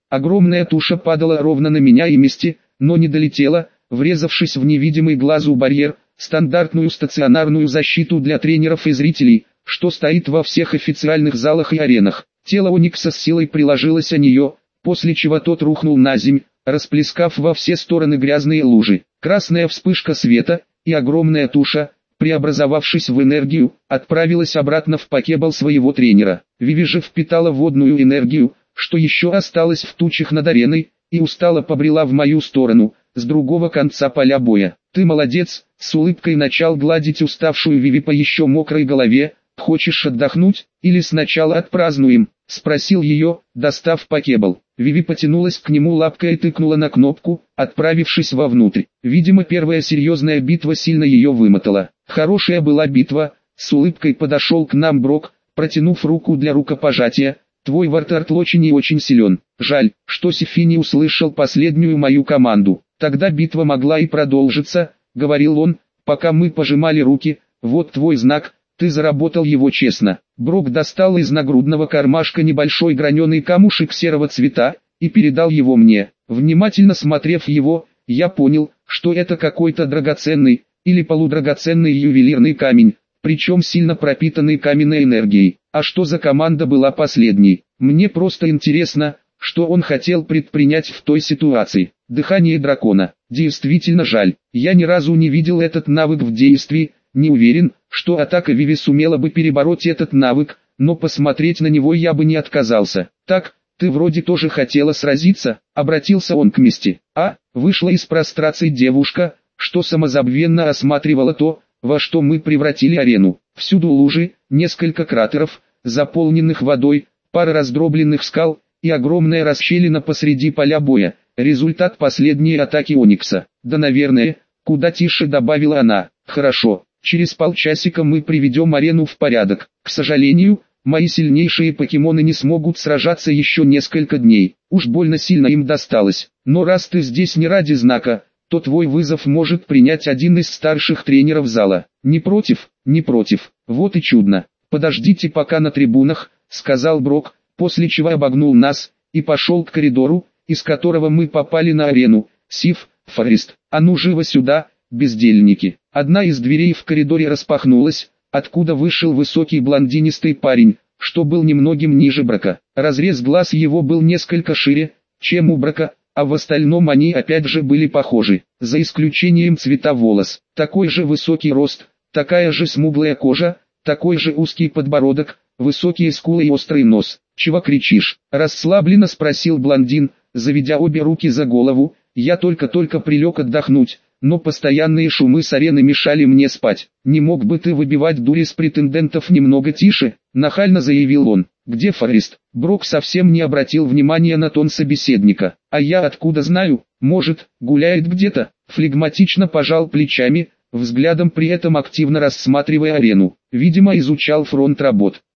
Огромная туша падала ровно на меня и Мисти, но не долетела, врезавшись в невидимый глазу барьер, стандартную стационарную защиту для тренеров и зрителей, что стоит во всех официальных залах и аренах. Тело Оникса с силой приложилось о нее, после чего тот рухнул на земь, расплескав во все стороны грязные лужи. Красная вспышка света, и огромная туша, преобразовавшись в энергию, отправилась обратно в покебл своего тренера. Виви же впитала водную энергию, что еще осталось в тучах над ареной, и устало побрела в мою сторону, с другого конца поля боя. «Ты молодец», — с улыбкой начал гладить уставшую Виви по еще мокрой голове. «Хочешь отдохнуть, или сначала отпразднуем?» — спросил ее, достав покебл. Виви потянулась к нему лапкой и тыкнула на кнопку, отправившись вовнутрь. Видимо, первая серьезная битва сильно ее вымотала. «Хорошая была битва», — с улыбкой подошел к нам Брок, протянув руку для рукопожатия. «Твой Вартарт очень и очень силен. Жаль, что Сифи не услышал последнюю мою команду. Тогда битва могла и продолжиться», — говорил он, пока мы пожимали руки. «Вот твой знак, ты заработал его честно». Брок достал из нагрудного кармашка небольшой граненый камушек серого цвета и передал его мне. Внимательно смотрев его, я понял, что это какой-то драгоценный или полудрагоценный ювелирный камень, причем сильно пропитанный каменной энергией. А что за команда была последней? Мне просто интересно, что он хотел предпринять в той ситуации. Дыхание дракона. Действительно жаль, я ни разу не видел этот навык в действии. Не уверен, что атака Виви сумела бы перебороть этот навык, но посмотреть на него я бы не отказался. «Так, ты вроде тоже хотела сразиться», — обратился он к Мисти. Вышла из прострации девушка, что самозабвенно осматривала то, во что мы превратили арену. Всюду лужи, несколько кратеров, заполненных водой, пара раздробленных скал и огромная расщелина посреди поля боя. Результат последней атаки Оникса. «Да, наверное», — куда тише добавила она. «Хорошо. Через полчасика мы приведем арену в порядок. К сожалению, мои сильнейшие покемоны не смогут сражаться еще несколько дней. Уж больно сильно им досталось. Но раз ты здесь не ради знака, то твой вызов может принять один из старших тренеров зала. Не против, не против. Вот и чудно. Подождите пока на трибунах», — сказал Брок, после чего обогнул нас и пошел к коридору, из которого мы попали на арену. «Сиф, Форест, а ну живо сюда, бездельники». Одна из дверей в коридоре распахнулась, откуда вышел высокий блондинистый парень, что был немногим ниже Брока. Разрез глаз его был несколько шире, чем у Брока, а в остальном они опять же были похожи, за исключением цвета волос. Такой же высокий рост, такая же смуглая кожа, такой же узкий подбородок, высокие скулы и острый нос. «Чего кричишь?» – расслабленно спросил блондин, заведя обе руки за голову. «Я только-только прилег отдохнуть, но постоянные шумы с арены мешали мне спать. Не мог бы ты выбивать дури с претендентов немного тише?» – нахально заявил он. «Где Форест?» Брок совсем не обратил внимания на тон собеседника. «А я откуда знаю? Может, гуляет где-то?» Флегматично пожал плечами, взглядом при этом активно рассматривая арену. Видимо, изучал фронт работ.